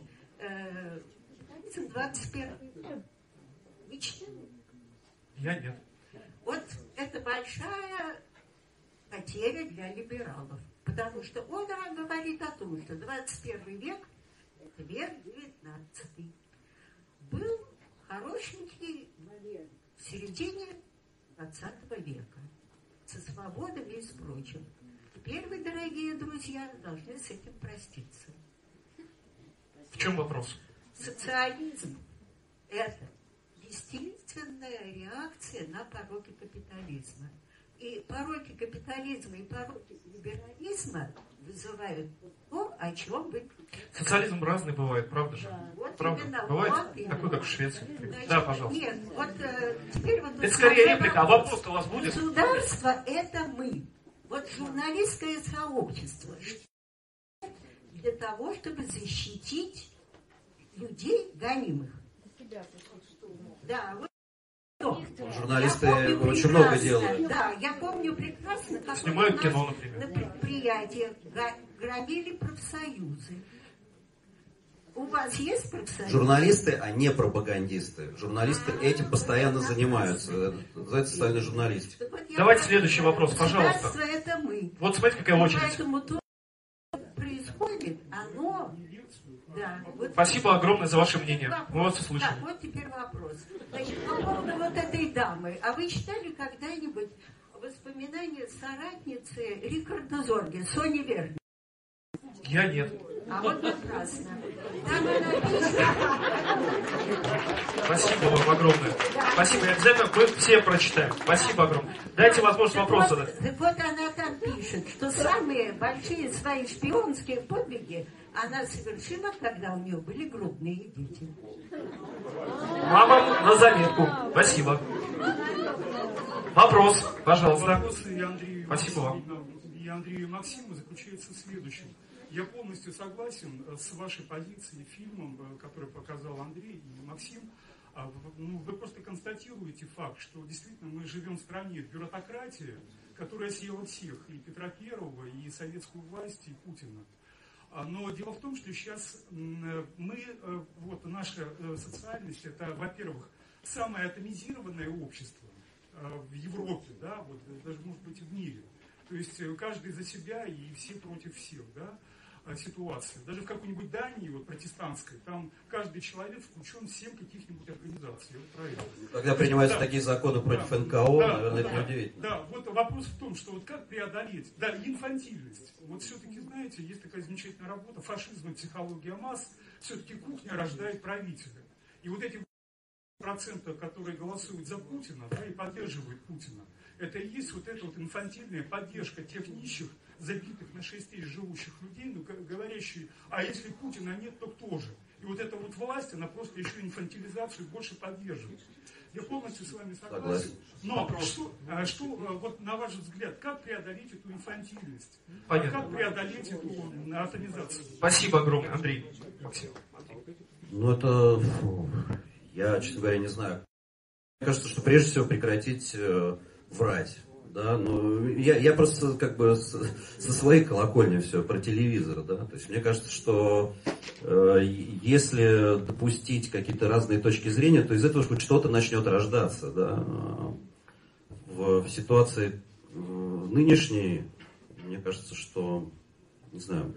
21 век. Не читали? Я нет. Вот это большая потеря для либералов. Потому что он говорит о том, что 21 век – это век 19. Был хорошенький в середине 20 века. Со свободами и с прочим. Теперь вы, дорогие друзья, должны с этим проститься. В чем вопрос? Социализм – это естественная реакция на пороки капитализма. И пороки капитализма и пороки либерализма вызывают то, о чем вы... Социализм разный бывает, правда же? Да, вот правда? именно, Бывает вот такой, как в Швеции. Значит, Да, пожалуйста. Нет, вот теперь вот... Это скорее реплика, а вопрос-то у вас будет? Государство – это мы. Вот журналистское сообщество для того, чтобы защитить людей гонимых. Да, вот. Журналисты очень много делают. Да, я помню прекрасно, как Снимают у нас кино, например. на предприятиях громили профсоюзы. у вас есть профсоюз? Журналисты, а не пропагандисты. Журналисты этим постоянно занимаются. Это называется социальная журналистика. Вот Давайте следующий вопрос, пожалуйста. Государство — это мы. Вот смотрите, какая очередь. Поэтому то, что происходит, оно... Да, вот Спасибо огромное за ваше мнение. Мы вас услышали. Так, вот теперь вопрос. Значит, по поводу вот этой дамы. А вы читали когда-нибудь воспоминания соратницы Рихарда Зорге, Сони Вернер? Я нет. А вот напрасно. Там она пишет... Спасибо вам огромное. Спасибо. Я обязательно мы все прочитаем. Спасибо огромное. Дайте возможность вопрос задать. Так вот она там пишет, что самые большие свои шпионские подвиги она совершила, когда у нее были грудные дети. Мама на заметку. Спасибо. Вопрос, пожалуйста. Вопрос и Андрею, Спасибо вам. и Андрею и Максиму заключается в следующем. Я полностью согласен с вашей позицией, фильмом, который показал Андрей и Максим. Вы просто констатируете факт, что действительно мы живем в стране бюрократии, которая съела всех, и Петра Первого, и советскую власть, и Путина. Но дело в том, что сейчас наша социальность, это, во-первых, самое атомизированное общество в Европе, да, вот, даже, может быть, и в мире. То есть каждый за себя и все против всех, да, ситуация. Даже в какой-нибудь Дании, вот протестантской, там каждый человек включен в 7 каких-нибудь организаций. Вот про это. Когда принимаются такие законы против НКО, наверное, это неудивительно. Да, вот вопрос в том, что вот как преодолеть, инфантильность. Вот все-таки, знаете, есть такая замечательная работа «Фашизм и психология масс», все-таки кухня рождает правителя. И вот эти проценты, которые голосуют за Путина, да, и поддерживают Путина, это и есть вот эта вот инфантильная поддержка тех нищих, забитых на 6 тысяч живущих людей, говорящие, а если Путина нет, то кто же? И вот эта вот власть, она просто еще инфантилизацию больше поддерживает. Я полностью с вами согласен. Но что вот на ваш взгляд, как преодолеть эту инфантильность? Понятно. Как преодолеть эту атомизацию? Спасибо огромное, Андрей. Максим. Это, я, честно говоря, не знаю. Мне кажется, что прежде всего прекратить врать. Да, я просто как бы со своей колокольни все про телевизор, да, то есть мне кажется, что если допустить какие-то разные точки зрения, то из этого хоть что-то начнет рождаться, да. В ситуации нынешней, мне кажется, что, не знаю,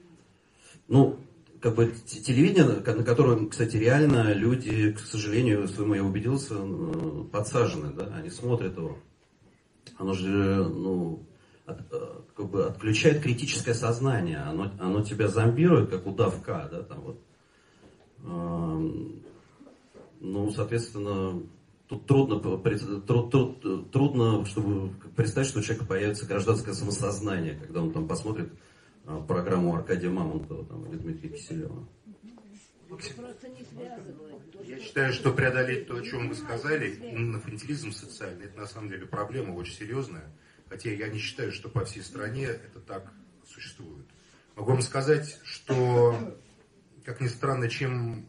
как бы телевидение, на которое, кстати, реально люди, к сожалению, своему я убедился, подсажены, да, они смотрят его. Оно же, как бы отключает критическое сознание, оно тебя зомбирует, как удавка, да, там вот. Соответственно, тут трудно, чтобы представить, что у человека появится гражданское самосознание, когда он там посмотрит программу Аркадия Мамонтова там, или Дмитрия Киселева. Я считаю, что преодолеть то, о чем вы сказали, инфантилизм социальный, это на самом деле проблема очень серьезная. Хотя я не считаю, что по всей стране это так существует. Могу вам сказать, что, как ни странно, чем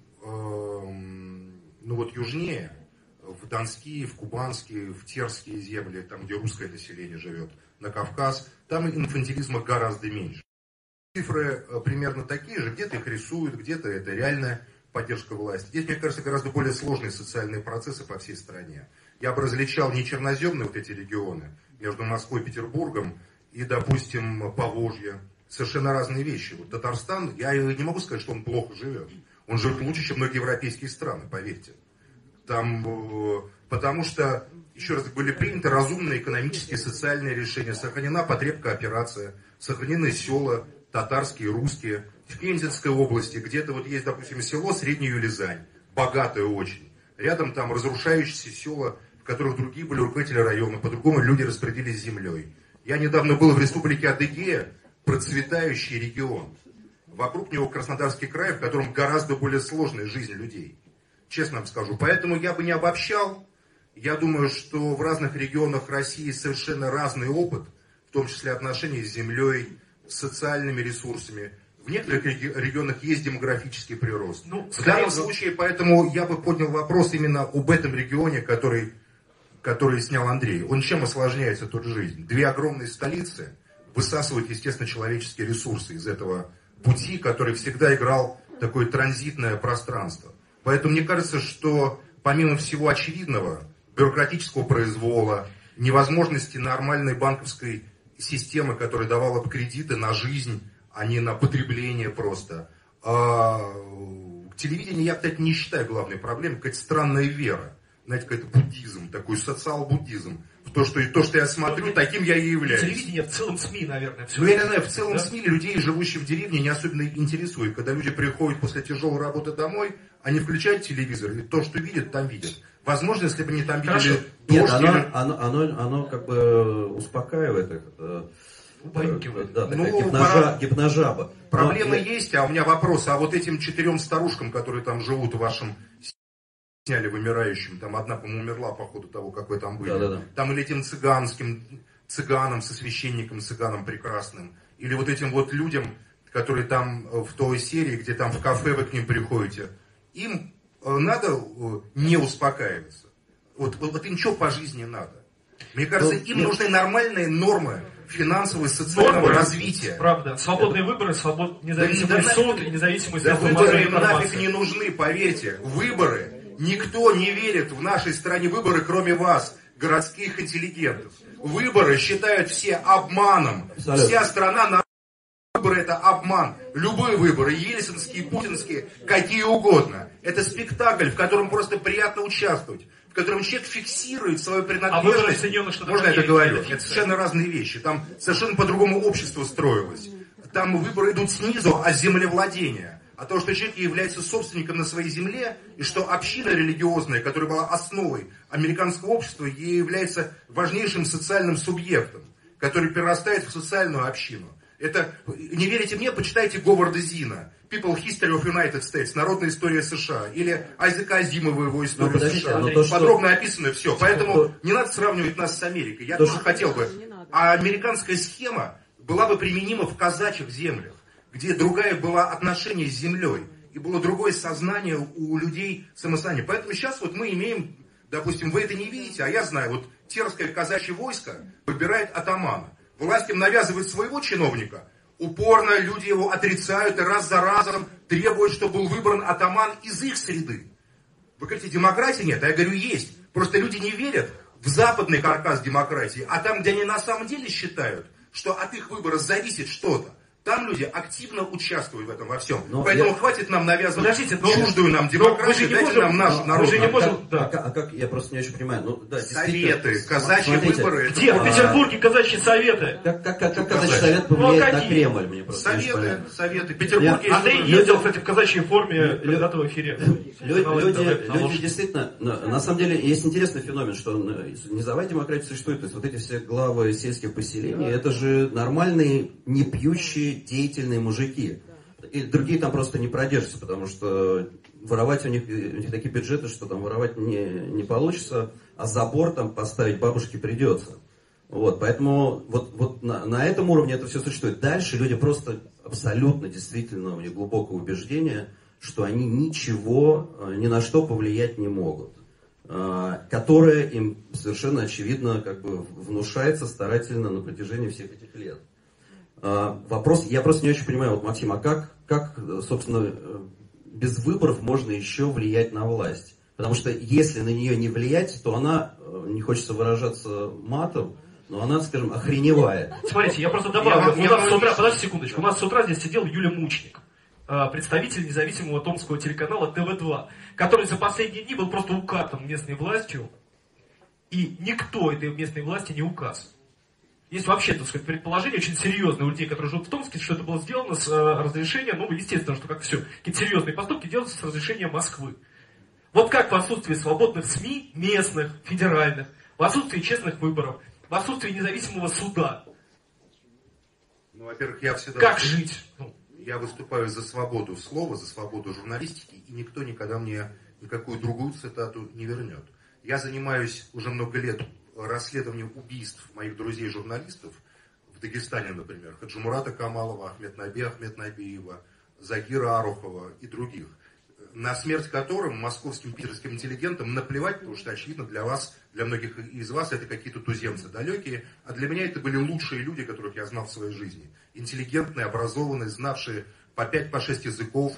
южнее, в Донские, в Кубанские, в Терские земли, там, где русское население живет, на Кавказ, там инфантилизма гораздо меньше. Цифры примерно такие же, где-то их рисуют, где-то это реальная поддержка власти. Здесь, мне кажется, гораздо более сложные социальные процессы по всей стране. Я бы различал не черноземные вот эти регионы между Москвой и Петербургом и, допустим, Поволжье. Совершенно разные вещи. Вот Татарстан, я не могу сказать, что он плохо живет. Он живет лучше, чем многие европейские страны, поверьте. Там, потому что, еще раз, были приняты разумные экономические и социальные решения. Сохранена потребкооперация, сохранены села татарские, русские. В Пензенской области где-то вот есть, допустим, село Средняя Юлизань, богатое очень. Рядом там разрушающиеся села, в которых другие были руководители района, по-другому люди распорядились землей. Я недавно был в республике Адыгея, процветающий регион. Вокруг него Краснодарский край, в котором гораздо более сложная жизнь людей. Честно вам скажу. Поэтому я бы не обобщал. Я думаю, что в разных регионах России совершенно разный опыт, в том числе отношения с землей, с социальными ресурсами. В некоторых регионах есть демографический прирост. В данном случае, поэтому я бы поднял вопрос именно об этом регионе, который снял Андрей. Он чем осложняется тут жизнь? 2 огромные столицы высасывают, естественно, человеческие ресурсы из этого пути, который всегда играл такое транзитное пространство. Поэтому мне кажется, что помимо всего очевидного, бюрократического произвола, невозможности нормальной банковской системы, которая давала бы кредиты на жизнь, а не на потребление просто. Телевидение я, кстати, не считаю главной проблемой, какая-то странная вера. Знаете, какой-то буддизм, такой социал-буддизм. То, что я смотрю, таким я и являюсь. Телевидение в целом СМИ, наверное. Ну, я не знаю, в целом СМИ людей, живущих в деревне, не особенно интересует. Когда люди приходят после тяжелой работы домой, они включают телевизор, и то, что видят, там видят. Возможно, если бы они там видели дождь... Нет, оно как бы успокаивает их. Убаюкивает. Да, гипножаба. Проблема есть, а у меня вопрос. А вот этим 4 старушкам, которые там живут в вашем... сняли вымирающим, там одна, по-моему, умерла по ходу того, как вы там были. Да. Там или этим цыганам со священником, цыганом прекрасным, или вот этим вот людям, которые там в той серии, где там в кафе вы к ним приходите, им надо не успокаиваться. Вот им что по жизни надо? Мне кажется, им нужны нормальные нормы финансового и социального развития. Правда. Свободные выборы, независимый суд и независимость. Да выборы им нафиг не нужны, поверьте. Выборы. Никто не верит в нашей стране выборы, кроме вас, городских интеллигентов. Выборы считают все обманом. Абсолютно. Вся страна на выборы это обман. Любые выборы, ельцинские, путинские, какие угодно. Это спектакль, в котором просто приятно участвовать. В котором человек фиксирует свою принадлежность. Можно это говорю? Это совершенно разные вещи. Там совершенно по-другому общество строилось. Там выборы идут снизу, а землевладение. А то, что человек является собственником на своей земле, и что община религиозная, которая была основой американского общества, ей является важнейшим социальным субъектом, который перерастает в социальную общину. Это, не верите мне, почитайте Говарда Зина, People History of United States, народная история США, или Айзека Азимова, его историю США. Подробно описано все. Поэтому не надо сравнивать нас с Америкой. Я тоже хотел бы. А американская схема была бы применима в казачьих землях, где другая была отношение с землей, и было другое сознание у людей самосознания. Поэтому сейчас вот мы имеем, допустим, вы это не видите, а я знаю, вот терское казачье войско выбирает атамана. Власть им навязывает своего чиновника, упорно люди его отрицают и раз за разом требуют, чтобы был выбран атаман из их среды. Вы говорите, демократии нет, а я говорю, есть. Просто люди не верят в западный каркас демократии, а там, где они на самом деле считают, что от их выбора зависит что-то, там люди активно участвуют в этом во всем. Поэтому хватит нам навязывать чуждую нам демократию, дайте нам наш народ. Как, я просто не очень понимаю. Советы, казачьи выборы. Где? В Петербурге казачьи советы. Как казачий совет повлияет на Кремль? Мне просто советы. Петербург Андрей ездил, кстати, в казачьей форме когда-то в эфире. Люди действительно, на самом деле, есть интересный феномен, что низовая демократия существует. То есть вот эти все главы сельских поселений, это же нормальные, не пьющие, деятельные мужики. И другие там просто не продержатся, потому что воровать у них такие бюджеты, что там воровать не получится, а забор там поставить бабушке придется. Вот, поэтому вот на этом уровне это все существует. Дальше люди просто абсолютно, действительно, у них глубокое убеждение, что они ничего, ни на что повлиять не могут. Которое им совершенно очевидно как бы внушается старательно на протяжении всех этих лет. Вопрос, я просто не очень понимаю, вот, Максим, а как, собственно, без выборов можно еще влиять на власть? Потому что если на нее не влиять, то она, не хочется выражаться матом, но она, скажем, охреневает. Смотрите, я просто добавлю, подождите секундочку, у нас с утра здесь сидел Юля Мучник, представитель независимого томского телеканала ТВ2, который за последние дни был просто укатан местной властью, и никто этой местной власти не указ. Есть вообще, так сказать, предположение очень серьезное у людей, которые живут в Томске, что это было сделано с разрешения, естественно, что как все, какие-то серьезные поступки делаются с разрешения Москвы. Вот как в отсутствии свободных СМИ, местных, федеральных, в отсутствии честных выборов, в отсутствии независимого суда. Во-первых, я всегда... Как жить? Я выступаю за свободу слова, за свободу журналистики, и никто никогда мне никакую другую цитату не вернет. Я занимаюсь уже много лет расследованием убийств моих друзей-журналистов в Дагестане, например, Хаджимурата Камалова, Ахмед-Набиева, Загира Арухова и других, на смерть которым московским, питерским интеллигентам наплевать, потому что, очевидно, для вас, для многих из вас это какие-то туземцы далекие, а для меня это были лучшие люди, которых я знал в своей жизни. Интеллигентные, образованные, знавшие по 5-6 языков,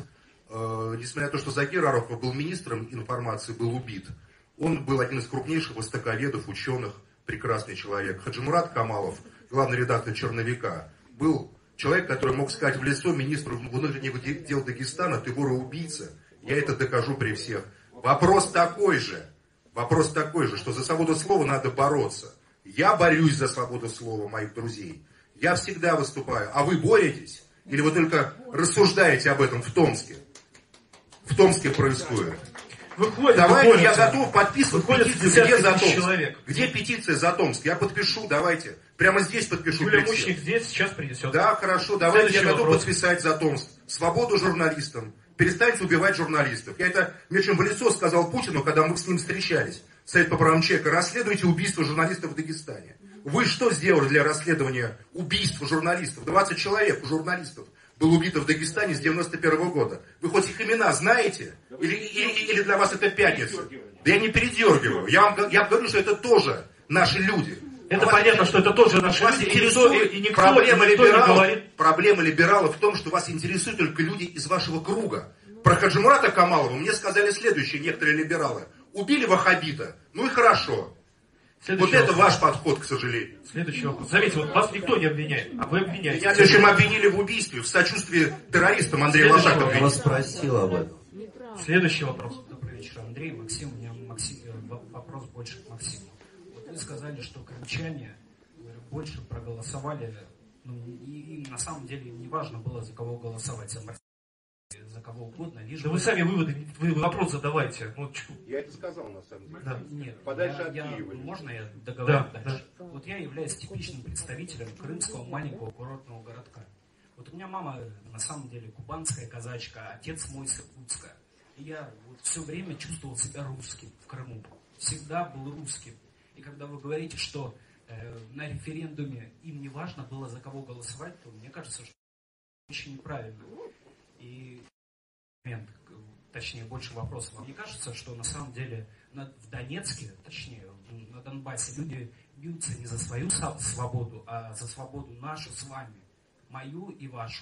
несмотря на то, что Закир Арапов был министром информации, был убит, он был один из крупнейших востоковедов, ученых, прекрасный человек. Хаджимурат Камалов, главный редактор «Черновика», был человек, который мог сказать в лицо министру внутренних дел Дагестана: ты вор и убийца, я это докажу при всех. Вопрос такой же, что за свободу слова надо бороться. Я борюсь за свободу слова моих друзей. Я всегда выступаю. А вы боретесь? Или вы только рассуждаете об этом в Томске? В Томске происходит. Давайте, я готов подписывать петицию. Где за Томск? Человек. Где петиция за Томск? Я подпишу, давайте. Прямо здесь подпишу. Юлия Мучник здесь сейчас принесет. Да, хорошо, давайте. Следующий я готов подписать за Томск. Свободу журналистам. Перестаньте убивать журналистов. Я это, между прочим, в лицо сказал Путину, когда мы с ним встречались. Совет по правам человека. Расследуйте убийство журналистов в Дагестане. Вы что сделали для расследования убийства журналистов? 20 человек у журналистов было убито в Дагестане с 91 года. Вы хоть их имена знаете? Или для вас это пятница? Да я не передергиваю. Я вам говорю, что это тоже наши люди. Это понятно, что это тоже наши люди. И никто не говорит. Проблема либералов в том, что вас интересуют только люди из вашего круга. Про Хаджимурата Камалова мне сказали следующее некоторые либералы. Убили ваххабита. Ну и хорошо. Вот это ваш подход, к сожалению. Следующий вопрос. Заметьте, вот вас никто не обвиняет, а вы обвиняете. Меня зачем обвинили в убийстве, в сочувствии террористам Андрея Лошакова. Я вас спросил об этом. Следующий вопрос. Добрый вечер, Андрей. Максим, у меня вопрос больше к Максиму. Вот вы сказали, что крымчане больше проголосовали, и на самом деле не важно было, за кого голосовать, за кого угодно. Да вы сами вы вопрос задавайте. Я это сказал на самом деле. Да. Нет, подальше от Киева. Можно я договорю дальше? Да. Вот я являюсь типичным представителем крымского маленького курортного городка. Вот у меня мама на самом деле кубанская казачка, отец мой с Иркутска. И я вот все время чувствовал себя русским в Крыму. Всегда был русским. И когда вы говорите, что на референдуме им не важно было, за кого голосовать, то мне кажется, что это очень неправильно. И точнее, больше вопросов. Вам не кажется, что на самом деле в Донецке, точнее, на Донбассе люди бьются не за свою свободу, а за свободу нашу с вами, мою и вашу?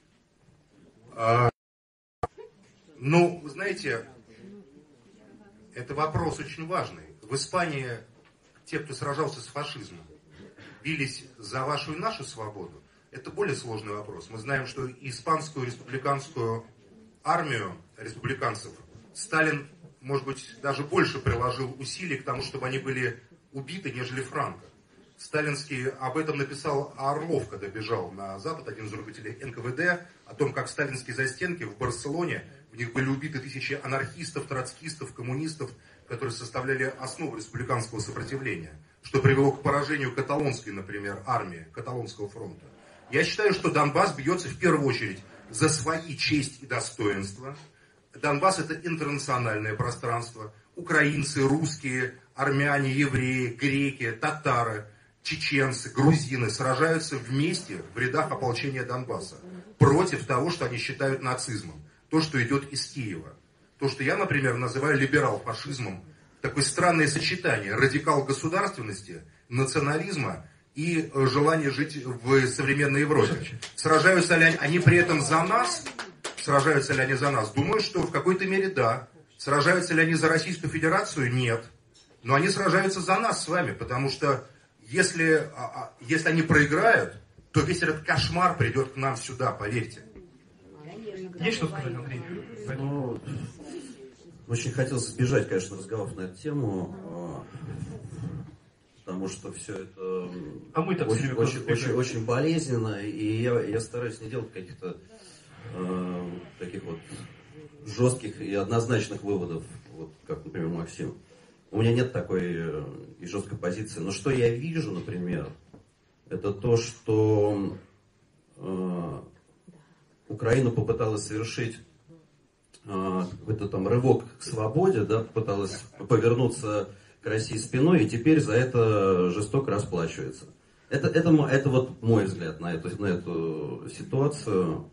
Ну, вы знаете, это вопрос очень важный. В Испании те, кто сражался с фашизмом, бились за вашу и нашу свободу. Это более сложный вопрос. Мы знаем, что испанскую республиканскую армию республиканцев Сталин, может быть, даже больше приложил усилий к тому, чтобы они были убиты, нежели Франко. Сталинский об этом написал Орлов, когда бежал на Запад, один из руководителей НКВД, о том, как сталинские застенки в Барселоне, в них были убиты тысячи анархистов, троцкистов, коммунистов, которые составляли основу республиканского сопротивления, что привело к поражению каталонской, например, армии, каталонского фронта. Я считаю, что Донбасс бьется в первую очередь за свои честь и достоинство. Донбасс — это интернациональное пространство. Украинцы, русские, армяне, евреи, греки, татары, чеченцы, грузины сражаются вместе в рядах ополчения Донбасса против того, что они считают нацизмом. То, что идет из Киева. То, что я, например, называю либерал-фашизмом. Такое странное сочетание радикал государственности, национализма и желание жить в современной Европе. Сражаются ли они при этом за нас? Сражаются ли они за нас? Думаю, что в какой-то мере да. Сражаются ли они за Российскую Федерацию? Нет. Но они сражаются за нас с вами, потому что если они проиграют, то весь этот кошмар придет к нам сюда, поверьте. Есть что сказать, Андрей? Ну, очень хотелось избежать, конечно, разговоров на эту тему, потому что все это очень болезненно, и я стараюсь не делать каких-то таких вот жестких и однозначных выводов, вот как, например, Максим. У меня нет такой и жесткой позиции. Но что я вижу, например, это то, что Украина попыталась совершить какой-то там рывок к свободе, да, попыталась повернуться к России спиной, и теперь за это жестоко расплачивается. Это вот мой взгляд на эту ситуацию.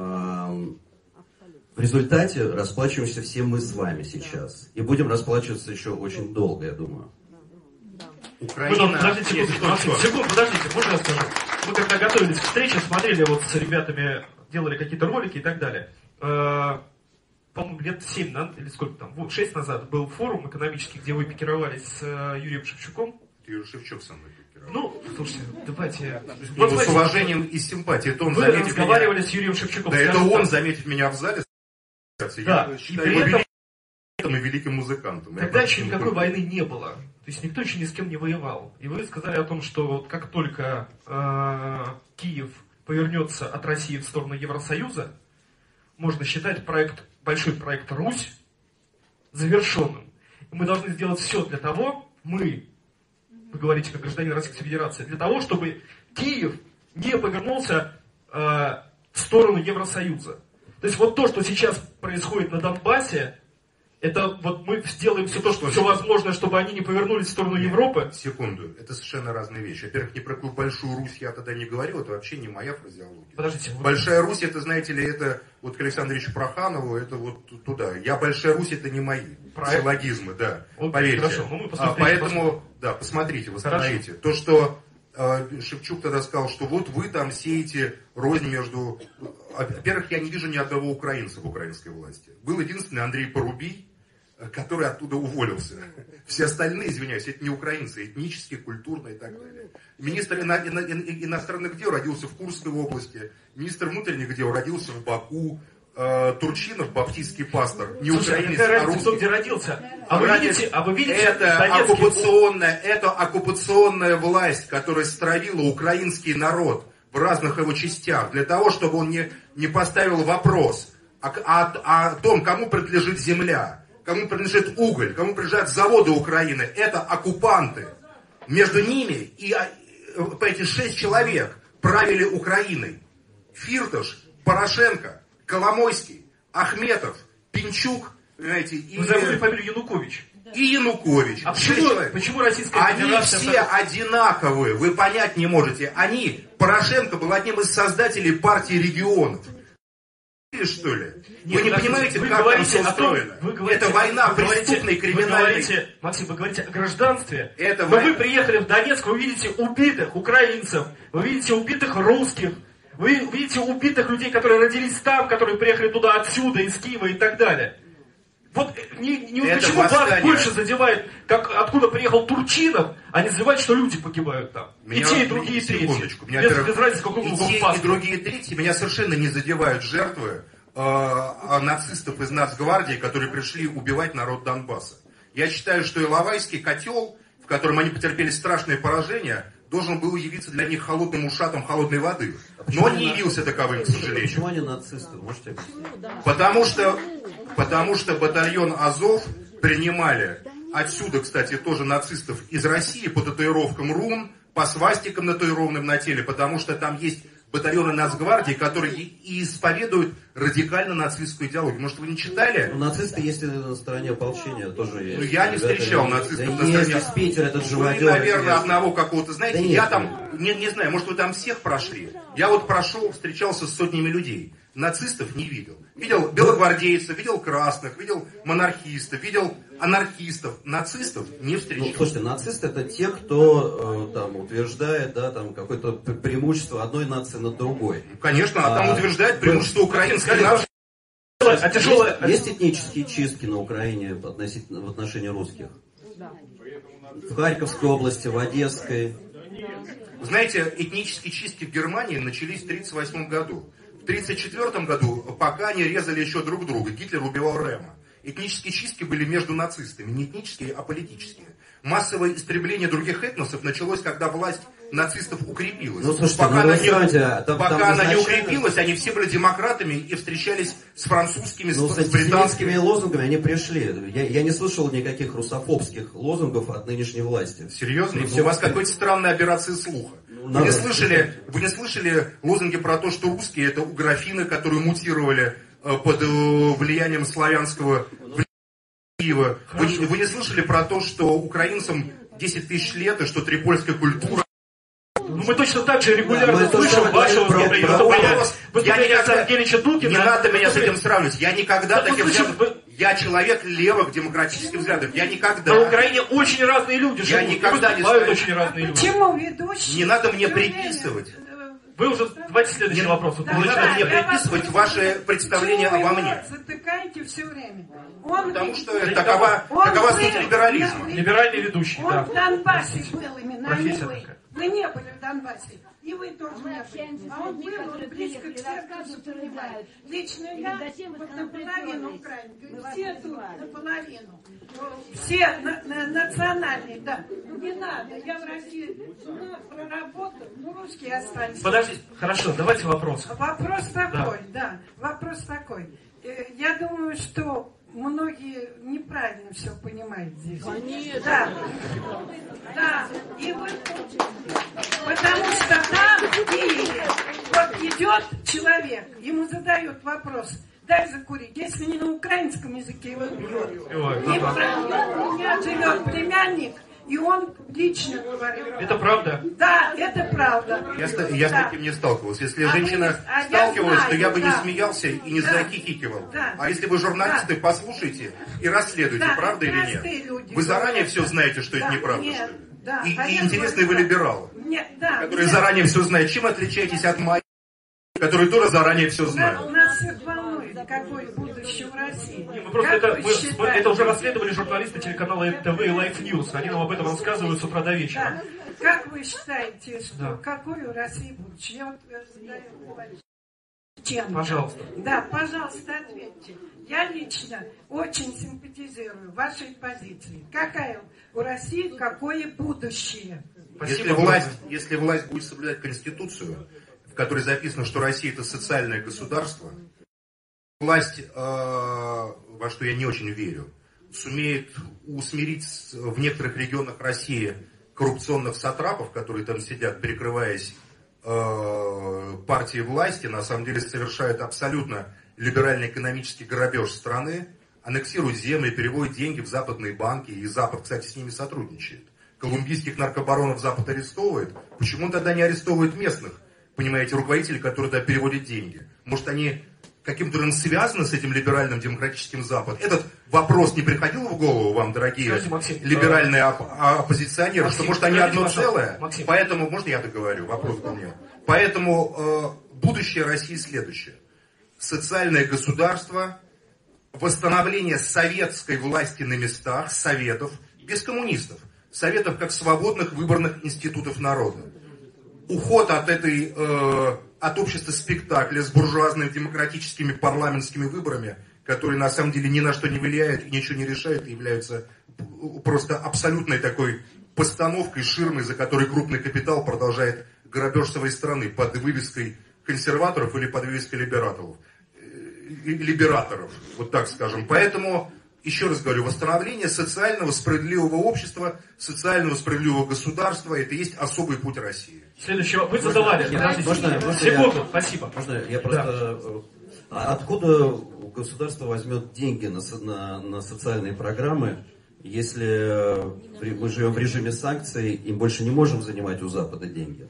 В результате расплачиваемся все мы с вами сейчас. И будем расплачиваться еще очень долго, я думаю. Украина... Подождите, можно я скажу? Мы когда готовились к встрече, смотрели вот с ребятами, делали какие-то ролики и так далее. по-моему, лет 7, или сколько там, 6 назад был форум экономический, где вы пикировались с Юрием Шевчуком. Юрий Шевчук со мной пикировал. Ну, слушайте, давайте... Вот с уважением и симпатией. Это он вы разговаривали с Юрием Шевчуком. Да, это он заметит меня в зале. Да, я считаю его великим музыкантом. Тогда еще никакой войны не было. То есть никто еще ни с кем не воевал. И вы сказали о том, что вот как только Киев повернется от России в сторону Евросоюза, можно считать большой проект «Русь» завершенным. И мы должны сделать все для того, вы говорите как гражданин Российской Федерации, для того, чтобы Киев не повернулся в сторону Евросоюза. То есть вот то, что сейчас происходит на Донбассе, это вот мы сделаем все возможное, чтобы они не повернулись в сторону Европы. Секунду, это совершенно разные вещи. Во-первых, ни про какую большую Русь я тогда не говорил, это вообще не моя фразеология. Подождите. Большая Русь, это, знаете ли, это вот к Александру Ильичу Проханову, это вот туда. Большая Русь, это не мои силлогизмы, да, поверьте. Хорошо, мы поэтому, да, посмотрите, вы знаете. То, что Шевчук тогда сказал, что вот вы там сеете рознь между... Во-первых, я не вижу ни одного украинца в украинской власти. Был единственный Андрей Порубий, который оттуда уволился. Все остальные, извиняюсь, это не украинцы, этнические, культурные и так далее. Министр иностранных дел родился в Курской области, министр внутренних дел родился в Баку, Турчинов, баптистский пастор, не украинец, а русский. Кто где родился? А вы видите, это оккупационная власть, которая стравила украинский народ в разных его частях, для того, чтобы он не поставил вопрос о том, кому принадлежит земля, кому принадлежит уголь, кому принадлежат заводы Украины. Это оккупанты. Между ними и эти 6 человек правили Украиной. Фирташ, Порошенко, Коломойский, Ахметов, Пинчук, понимаете, и... Вы забыли фамилию Янукович. И Янукович. А почему Российская Федерация... Они все одинаковые, вы понять не можете. Порошенко был одним из создателей партии регионов. Что ли? Нет, вы не понимаете, как там все устроено? Это война преступной, криминальной. Максим, вы говорите о гражданстве. Но вы приехали в Донецк, вы видите убитых украинцев, вы видите убитых русских, вы видите убитых людей, которые родились там, которые приехали туда отсюда, из Киева и так далее. Вот почему вас больше задевает, откуда приехал Турчинов, а не задевает, что люди погибают там. И те, и другие, и третьи. Без разницы, какой был и другие, и третьи. Меня совершенно не задевают жертвы нацистов из Нацгвардии, которые пришли убивать народ Донбасса. Я считаю, что Иловайский котел, в котором они потерпели страшное поражение, должен был явиться для них холодным ушатом холодной воды. Но он не явился таковым, к сожалению. Почему они нацисты? Можете объяснить? Потому что батальон Азов принимали отсюда, кстати, тоже нацистов из России по татуировкам рун, по свастикам татуированным на теле, потому что там есть батальоны Нацгвардии, которые и исповедуют радикально нацистскую идеологию. Может, вы не читали? Нацисты есть на стороне ополчения, тоже есть. Я не встречал нацистов на стороне. Есть Питер, этот живодер. Вы, наверное, одного какого-то знаете. Я там, не знаю, может, вы там всех прошли. Я вот прошел, встречался с сотнями людей. Нацистов не видел. Видел белогвардейцев, видел красных, видел монархистов, видел анархистов. Нацистов не встречал. Слушайте, нацисты это те, кто там утверждает, да, там какое-то преимущество одной нации над другой. Конечно, там утверждает преимущество украинской нации. Есть этнические чистки на Украине в отношении русских? В Харьковской области, в Одесской. Знаете, этнические чистки в Германии начались в 1938 году. В 1934 году, пока они резали еще друг друга, Гитлер убивал Рема. Этнические чистки были между нацистами, не этнические, а политические. Массовое истребление других этносов началось, когда власть нацистов укрепилась. Ну, слушайте, пока она не укрепилась, они все были демократами и встречались с французскими, с британскими лозунгами. Они пришли. Я не слышал никаких русофобских лозунгов от нынешней власти. Серьезно? У вас какой-то странная операция слуха. Вы не слышали лозунги про то, что русские это угрофины, которые мутировали под влиянием славянского Киева? Вы не слышали про то, что украинцам 10 тысяч лет, и что трипольская культура... Ну, мы точно так же регулярно слышим вашего выступления. Не надо меня с этим сравнивать. Я никогда таким взглядом... Я человек левых демократических взглядов. Я никогда... На Украине очень разные люди живут. Я никогда не очень разные люди. Почему ведущий... Не надо мне приписывать. Вы уже, давайте следующий вопрос. Вот Не надо мне приписывать ваше представление обо мне. Затыкаете все время. Потому что такова суть либерализма. Либеральный ведущий, он да. в Донбассе был именно, а не Профессия вы. такая. Вы не были в Донбассе. И вы тоже не были. А он был, он близко к сердцу понимает. Лично я вот наполовину украинка. Все тут наполовину. Все национальные, да. Не надо, я в России проработал, русские остались. Подождите, хорошо, давайте вопрос. Вопрос такой, да. Вопрос такой. Я думаю, что многие неправильно все понимают здесь. Конечно. Да. Да. И вы, потому что там в Киеве вот идет человек, ему задают вопрос: дай закурить. Если не на украинском языке, его бьет. Неправильно. У меня живет племянник, и он лично говорил. Это правда? Да, это правда. Я с таким не сталкивался. Если женщина сталкивалась, то я бы не смеялся и не захихикивал. Да. А если вы журналисты, послушайте и расследуйте, правда или нет? Вы заранее все знаете, что это неправда, что ли? Да. И интересные вы либералы, Да, которые заранее все знают. Чем отличаетесь от моих, которые тоже заранее все знают? Нас всех волнует, какое будущее в России. Мы просто это уже расследовали журналисты телеканала НТВ и Life News. Они нам об этом рассказывают с утра до вечера. Да. Как вы считаете, что какое у России будущее? Я вот задаю чем? Пожалуйста. Да, пожалуйста, ответьте. Я лично очень симпатизирую вашей позиции. Какая у России, какое будущее? Если власть будет соблюдать Конституцию, в которой записано, что Россия это социальное государство, власть, во что я не очень верю, сумеет усмирить в некоторых регионах России коррупционных сатрапов, которые там сидят, перекрываясь партии власти, на самом деле совершают абсолютно либеральный экономический грабеж страны, аннексируют земли, переводят деньги в западные банки, и Запад, кстати, с ними сотрудничает. Колумбийских наркобаронов Запад арестовывает. Почему он тогда не арестовывает местных, понимаете, руководителей, которые туда переводят деньги? Может, они каким-то образом связаны с этим либеральным демократическим Западом? Этот вопрос не приходил в голову вам, дорогие либеральные оппозиционеры, что, может, они одно целое? Поэтому, можно я договорю? Вопрос ко мне. Поэтому будущее России следующее. Социальное государство, восстановление советской власти на местах, советов, без коммунистов. Советов как свободных выборных институтов народа. Уход от общества спектакля с буржуазными демократическими парламентскими выборами, которые на самом деле ни на что не влияют и ничего не решают, и являются просто абсолютной такой постановкой, ширмой, за которой крупный капитал продолжает грабеж своей страны под вывеской консерваторов или под вывеской либераторов, вот так скажем. Поэтому, еще раз говорю, восстановление социального справедливого общества, социального справедливого государства, это и есть особый путь России. Следующего. Вы задавали. Секунду, спасибо. Можно я просто... Откуда государство возьмет деньги на социальные программы, если мы живем в режиме санкций и больше не можем занимать у Запада деньги?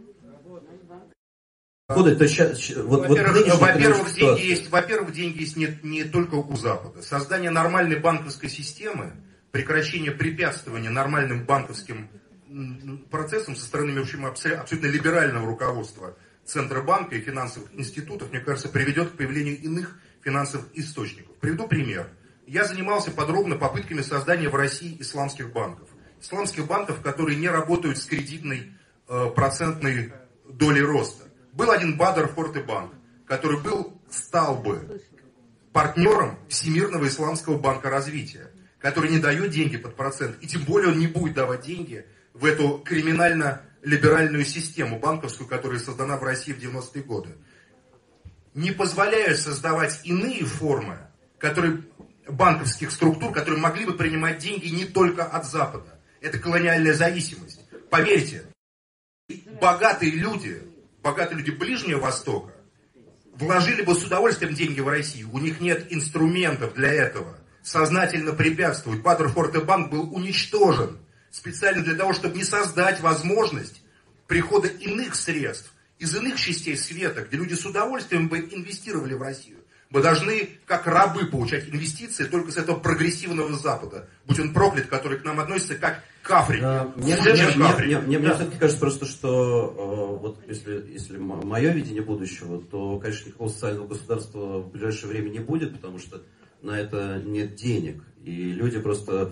Во-первых, деньги есть не только у Запада. Создание нормальной банковской системы, прекращение препятствования нормальным банковским процессам со стороны, в общем, абсолютно либерального руководства Центробанка и финансовых институтов, мне кажется, приведет к появлению иных финансовых источников. Приведу пример. Я занимался подробно попытками создания в России исламских банков. Исламских банков, которые не работают с кредитной процентной долей роста. Был один Бадр Форте банк, который стал бы партнером Всемирного исламского банка развития, который не дает деньги под процент, и тем более он не будет давать деньги в эту криминально-либеральную систему банковскую, которая создана в России в 90-е годы. Не позволяя создавать иные формы банковских структур, которые могли бы принимать деньги не только от Запада. Это колониальная зависимость. Поверьте, богатые люди Ближнего Востока вложили бы с удовольствием деньги в Россию. У них нет инструментов для этого. Сознательно препятствуют. Бадр Форте банк был уничтожен специально для того, чтобы не создать возможность прихода иных средств из иных частей света, где люди с удовольствием бы инвестировали в Россию. Мы должны, как рабы, получать инвестиции только с этого прогрессивного Запада. Будь он проклят, который к нам относится как к Африке. Мне все-таки кажется просто, что вот если мое видение будущего, то, конечно, никакого социального государства в ближайшее время не будет, потому что на это нет денег. И люди просто...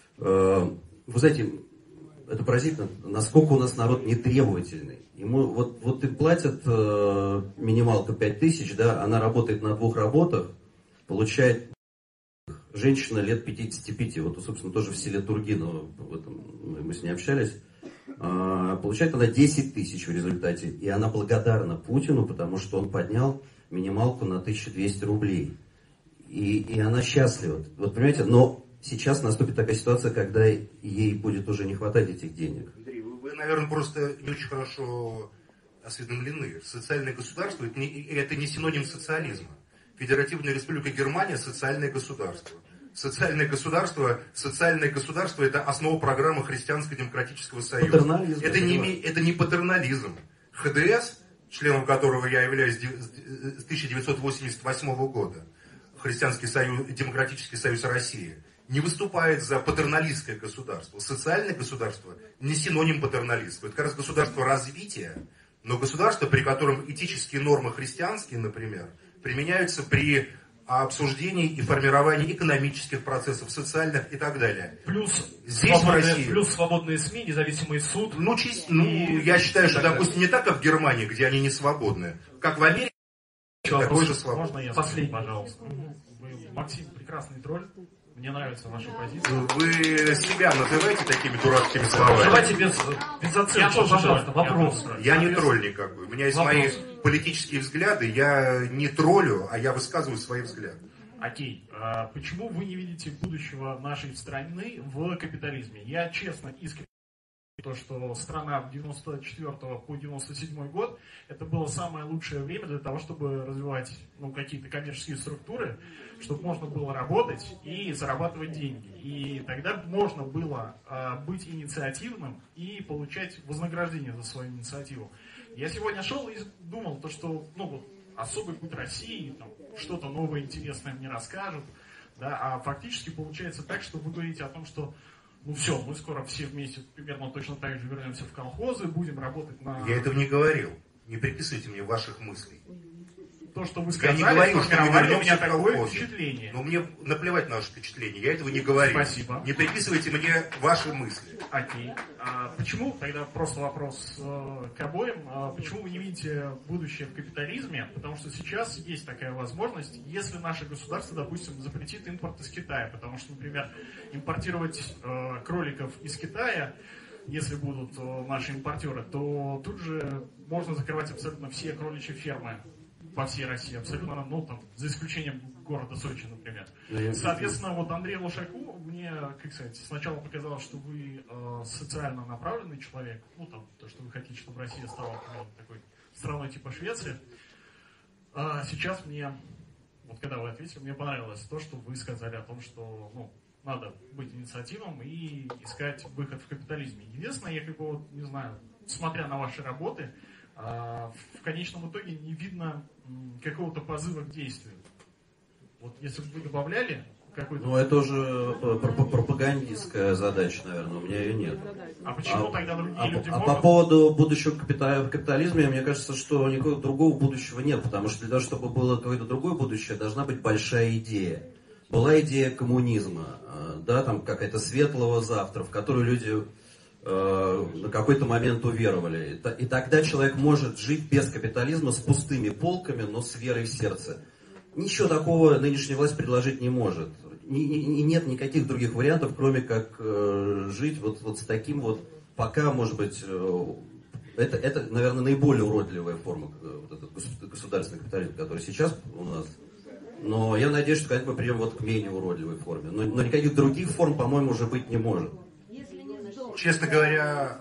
Вы знаете, это поразительно, насколько у нас народ нетребовательный. Ему вот им платят минималка 5000, да, она работает на 2 работах, получает женщина лет 55, вот, собственно, тоже в селе Тургиново, мы с ней общались, получает она 10 тысяч в результате, и она благодарна Путину, потому что он поднял минималку на 1200 рублей. И она счастлива, вот понимаете, но сейчас наступит такая ситуация, когда ей будет уже не хватать этих денег. Андрей, вы, наверное, просто не очень хорошо осведомлены. Социальное государство это не синоним социализма. Федеративная республика Германия – социальное государство. Социальное государство – это основа программы Христианско-демократического союза. Патернализм. Это не патернализм. ХДС, членом которого я являюсь с 1988 года, Христианский союз, Демократический союз России, не выступает за патерналистское государство. Социальное государство не синоним патерналистства. Это как раз государство развития, но государство, при котором этические нормы христианские, например, применяются при обсуждении и формировании экономических процессов, социальных и так далее. Плюс свободные СМИ, независимый суд. Я считаю, что, допустим, не так, как в Германии, где они не свободны, как в Америке, такой же свободный. Можно я последний, пожалуйста? Максим, прекрасный тролль. Мне нравится ваша позиция. Вы себя называете такими дурацкими словами? Давайте без зацепки, пожалуйста, вопрос. Я не тролль никакой. У меня есть мои политические взгляды. Я не троллю, а я высказываю свои взгляды. Окей. Почему вы не видите будущего нашей страны в капитализме? Я честно, искренне то, что страна в 94 по 97 год, это было самое лучшее время для того, чтобы развивать какие-то коммерческие структуры, чтобы можно было работать и зарабатывать деньги. И тогда можно было быть инициативным и получать вознаграждение за свою инициативу. Я сегодня шел и думал, то, что особый путь России, что-то новое, интересное мне расскажут, да, а фактически получается так, что вы говорите о том, что все, мы скоро все вместе примерно точно так же вернемся в колхозы, будем работать на... Я этого не говорил. Не приписывайте мне ваших мыслей. То, что вы сказали, я не говорил, что мы вернемся у меня в такое колхозы. впечатление. Но мне наплевать на ваше впечатление. Я этого не говорил. Спасибо. Не приписывайте мне ваши мысли. Окей. Почему, тогда просто вопрос к обоим, почему вы не видите будущее в капитализме? Потому что сейчас есть такая возможность, если наше государство, допустим, запретит импорт из Китая. Потому что, например, импортировать кроликов из Китая, если будут наши импортеры, то тут же можно закрывать абсолютно все кроличьи фермы по всей России, абсолютно, за исключением города Сочи, например. Соответственно, Андрей Лошаку мне, сначала показалось, что вы социально направленный человек, то, что вы хотите, чтобы Россия стала такой страной типа Швеции. А сейчас мне, когда вы ответили, мне понравилось то, что вы сказали о том, что, надо быть инициативным и искать выход в капитализме. Единственное, я не знаю, смотря на ваши работы, в конечном итоге не видно какого-то позыва к действию. Если бы вы добавляли какой-то... это уже пропагандистская задача, наверное, у меня ее нет. А почему тогда другие люди могут... по поводу будущего в капитализме, мне кажется, что никакого другого будущего нет, потому что для того, чтобы было какое-то другое будущее, должна быть большая идея. Была идея коммунизма, да, какая-то светлого завтра, в которую люди на какой-то момент уверовали. И тогда человек может жить без капитализма с пустыми полками, но с верой в сердце. Ничего такого нынешняя власть предложить не может. И нет никаких других вариантов, кроме как жить с таким пока, может быть, это, наверное, наиболее уродливая форма этот государственный капитализм, который сейчас у нас. Но я надеюсь, что когда-то мы придем к менее уродливой форме. Но никаких других форм, по-моему, уже быть не может. Честно говоря,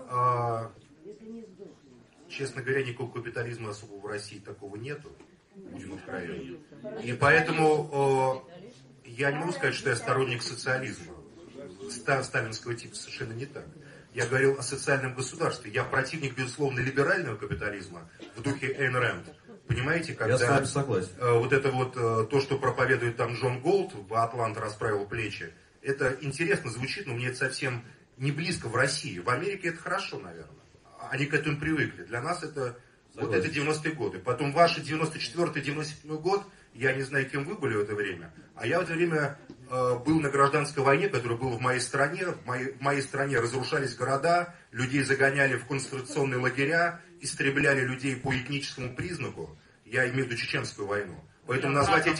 никакого капитализма особого в России такого нету, будем откровенны. И поэтому я не могу сказать, что я сторонник социализма. Сталинского типа совершенно не так. Я говорил о социальном государстве. Я противник, безусловно, либерального капитализма в духе Эйн Рэнд. Понимаете, когда... Я с вами согласен. Вот это вот то, что проповедует там Джон Голд в «Атлант расправил плечи», это интересно звучит, но мне это совсем не близко в России. В Америке это хорошо, наверное. Они к этому привыкли. Для нас это... Вот это 90-е годы. Потом ваши 94-97 год, я не знаю, кем вы были в это время, а я в это время был на гражданской войне, которая была в моей стране. В моей стране разрушались города, людей загоняли в концентрационные лагеря, истребляли людей по этническому признаку. Я имею в виду Чеченскую войну. Поэтому назвать эти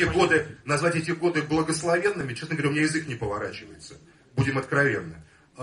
годы благословенными, честно говоря, у меня язык не поворачивается. Будем откровенны.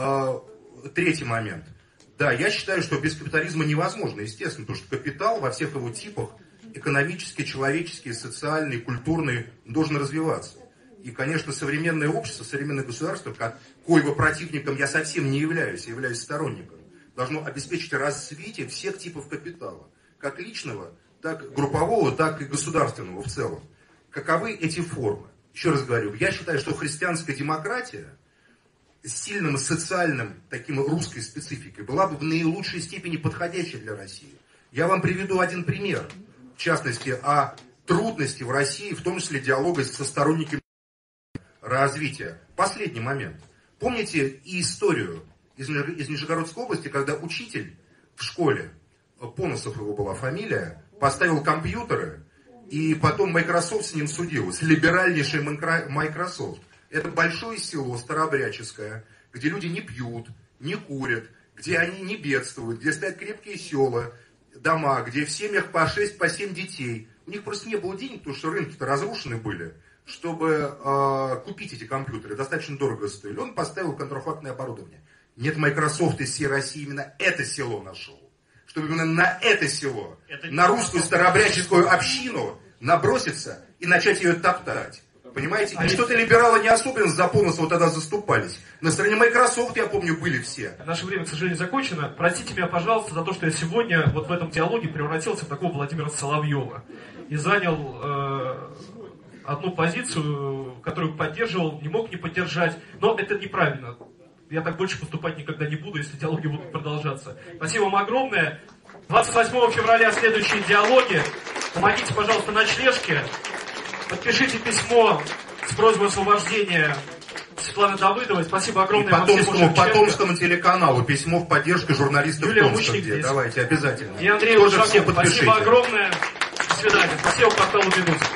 Третий момент. Да, я считаю, что без капитализма невозможно, естественно, потому что капитал во всех его типах, экономический, человеческий, социальный, культурный, должен развиваться. И, конечно, современное общество, современное государство, коего противником я совсем не являюсь, я являюсь сторонником, должно обеспечить развитие всех типов капитала, как личного, так группового, так и государственного в целом. Каковы эти формы? Еще раз говорю, я считаю, что христианская демократия с сильным социальным, таким русской спецификой, была бы в наилучшей степени подходящей для России. Я вам приведу один пример, в частности, о трудности в России, в том числе диалога со сторонниками развития. Последний момент. Помните и историю из Нижегородской области, когда учитель в школе, Поносов его была фамилия, поставил компьютеры, и потом Microsoft с ним судилась, либеральнейший Microsoft. Это большое село старообрядческое, где люди не пьют, не курят, где они не бедствуют, где стоят крепкие села, дома, где в семьях по 6, по 7 детей. У них просто не было денег, потому что рынки-то разрушены были, чтобы купить эти компьютеры. Достаточно дорого стоили. Он поставил контрафактное оборудование. Нет, Microsoft из всей России именно это село нашел. Чтобы именно на это село, на русскую старообрядческую общину наброситься и начать ее топтать. Понимаете? И что-то либералы не особенно за Поносова тогда заступались. На стороне Microsoft, я помню, были все. Наше время, к сожалению, закончено. Простите меня, пожалуйста, за то, что я сегодня вот в этом диалоге превратился в такого Владимира Соловьева. И занял одну позицию, которую поддерживал, не мог не поддержать. Но это неправильно. Я так больше поступать никогда не буду, если диалоги будут продолжаться. Спасибо вам огромное. 28 февраля следующие диалоги. Помогите, пожалуйста, ночлежке. Подпишите письмо с просьбой освобождения Светланы Давыдовой. Спасибо огромное. И потомскому телеканалу письмо в поддержку журналистов Юлия Томска. Давайте, обязательно. И Андрей Ушаков. Спасибо огромное. До свидания. Спасибо порталу «Медуза».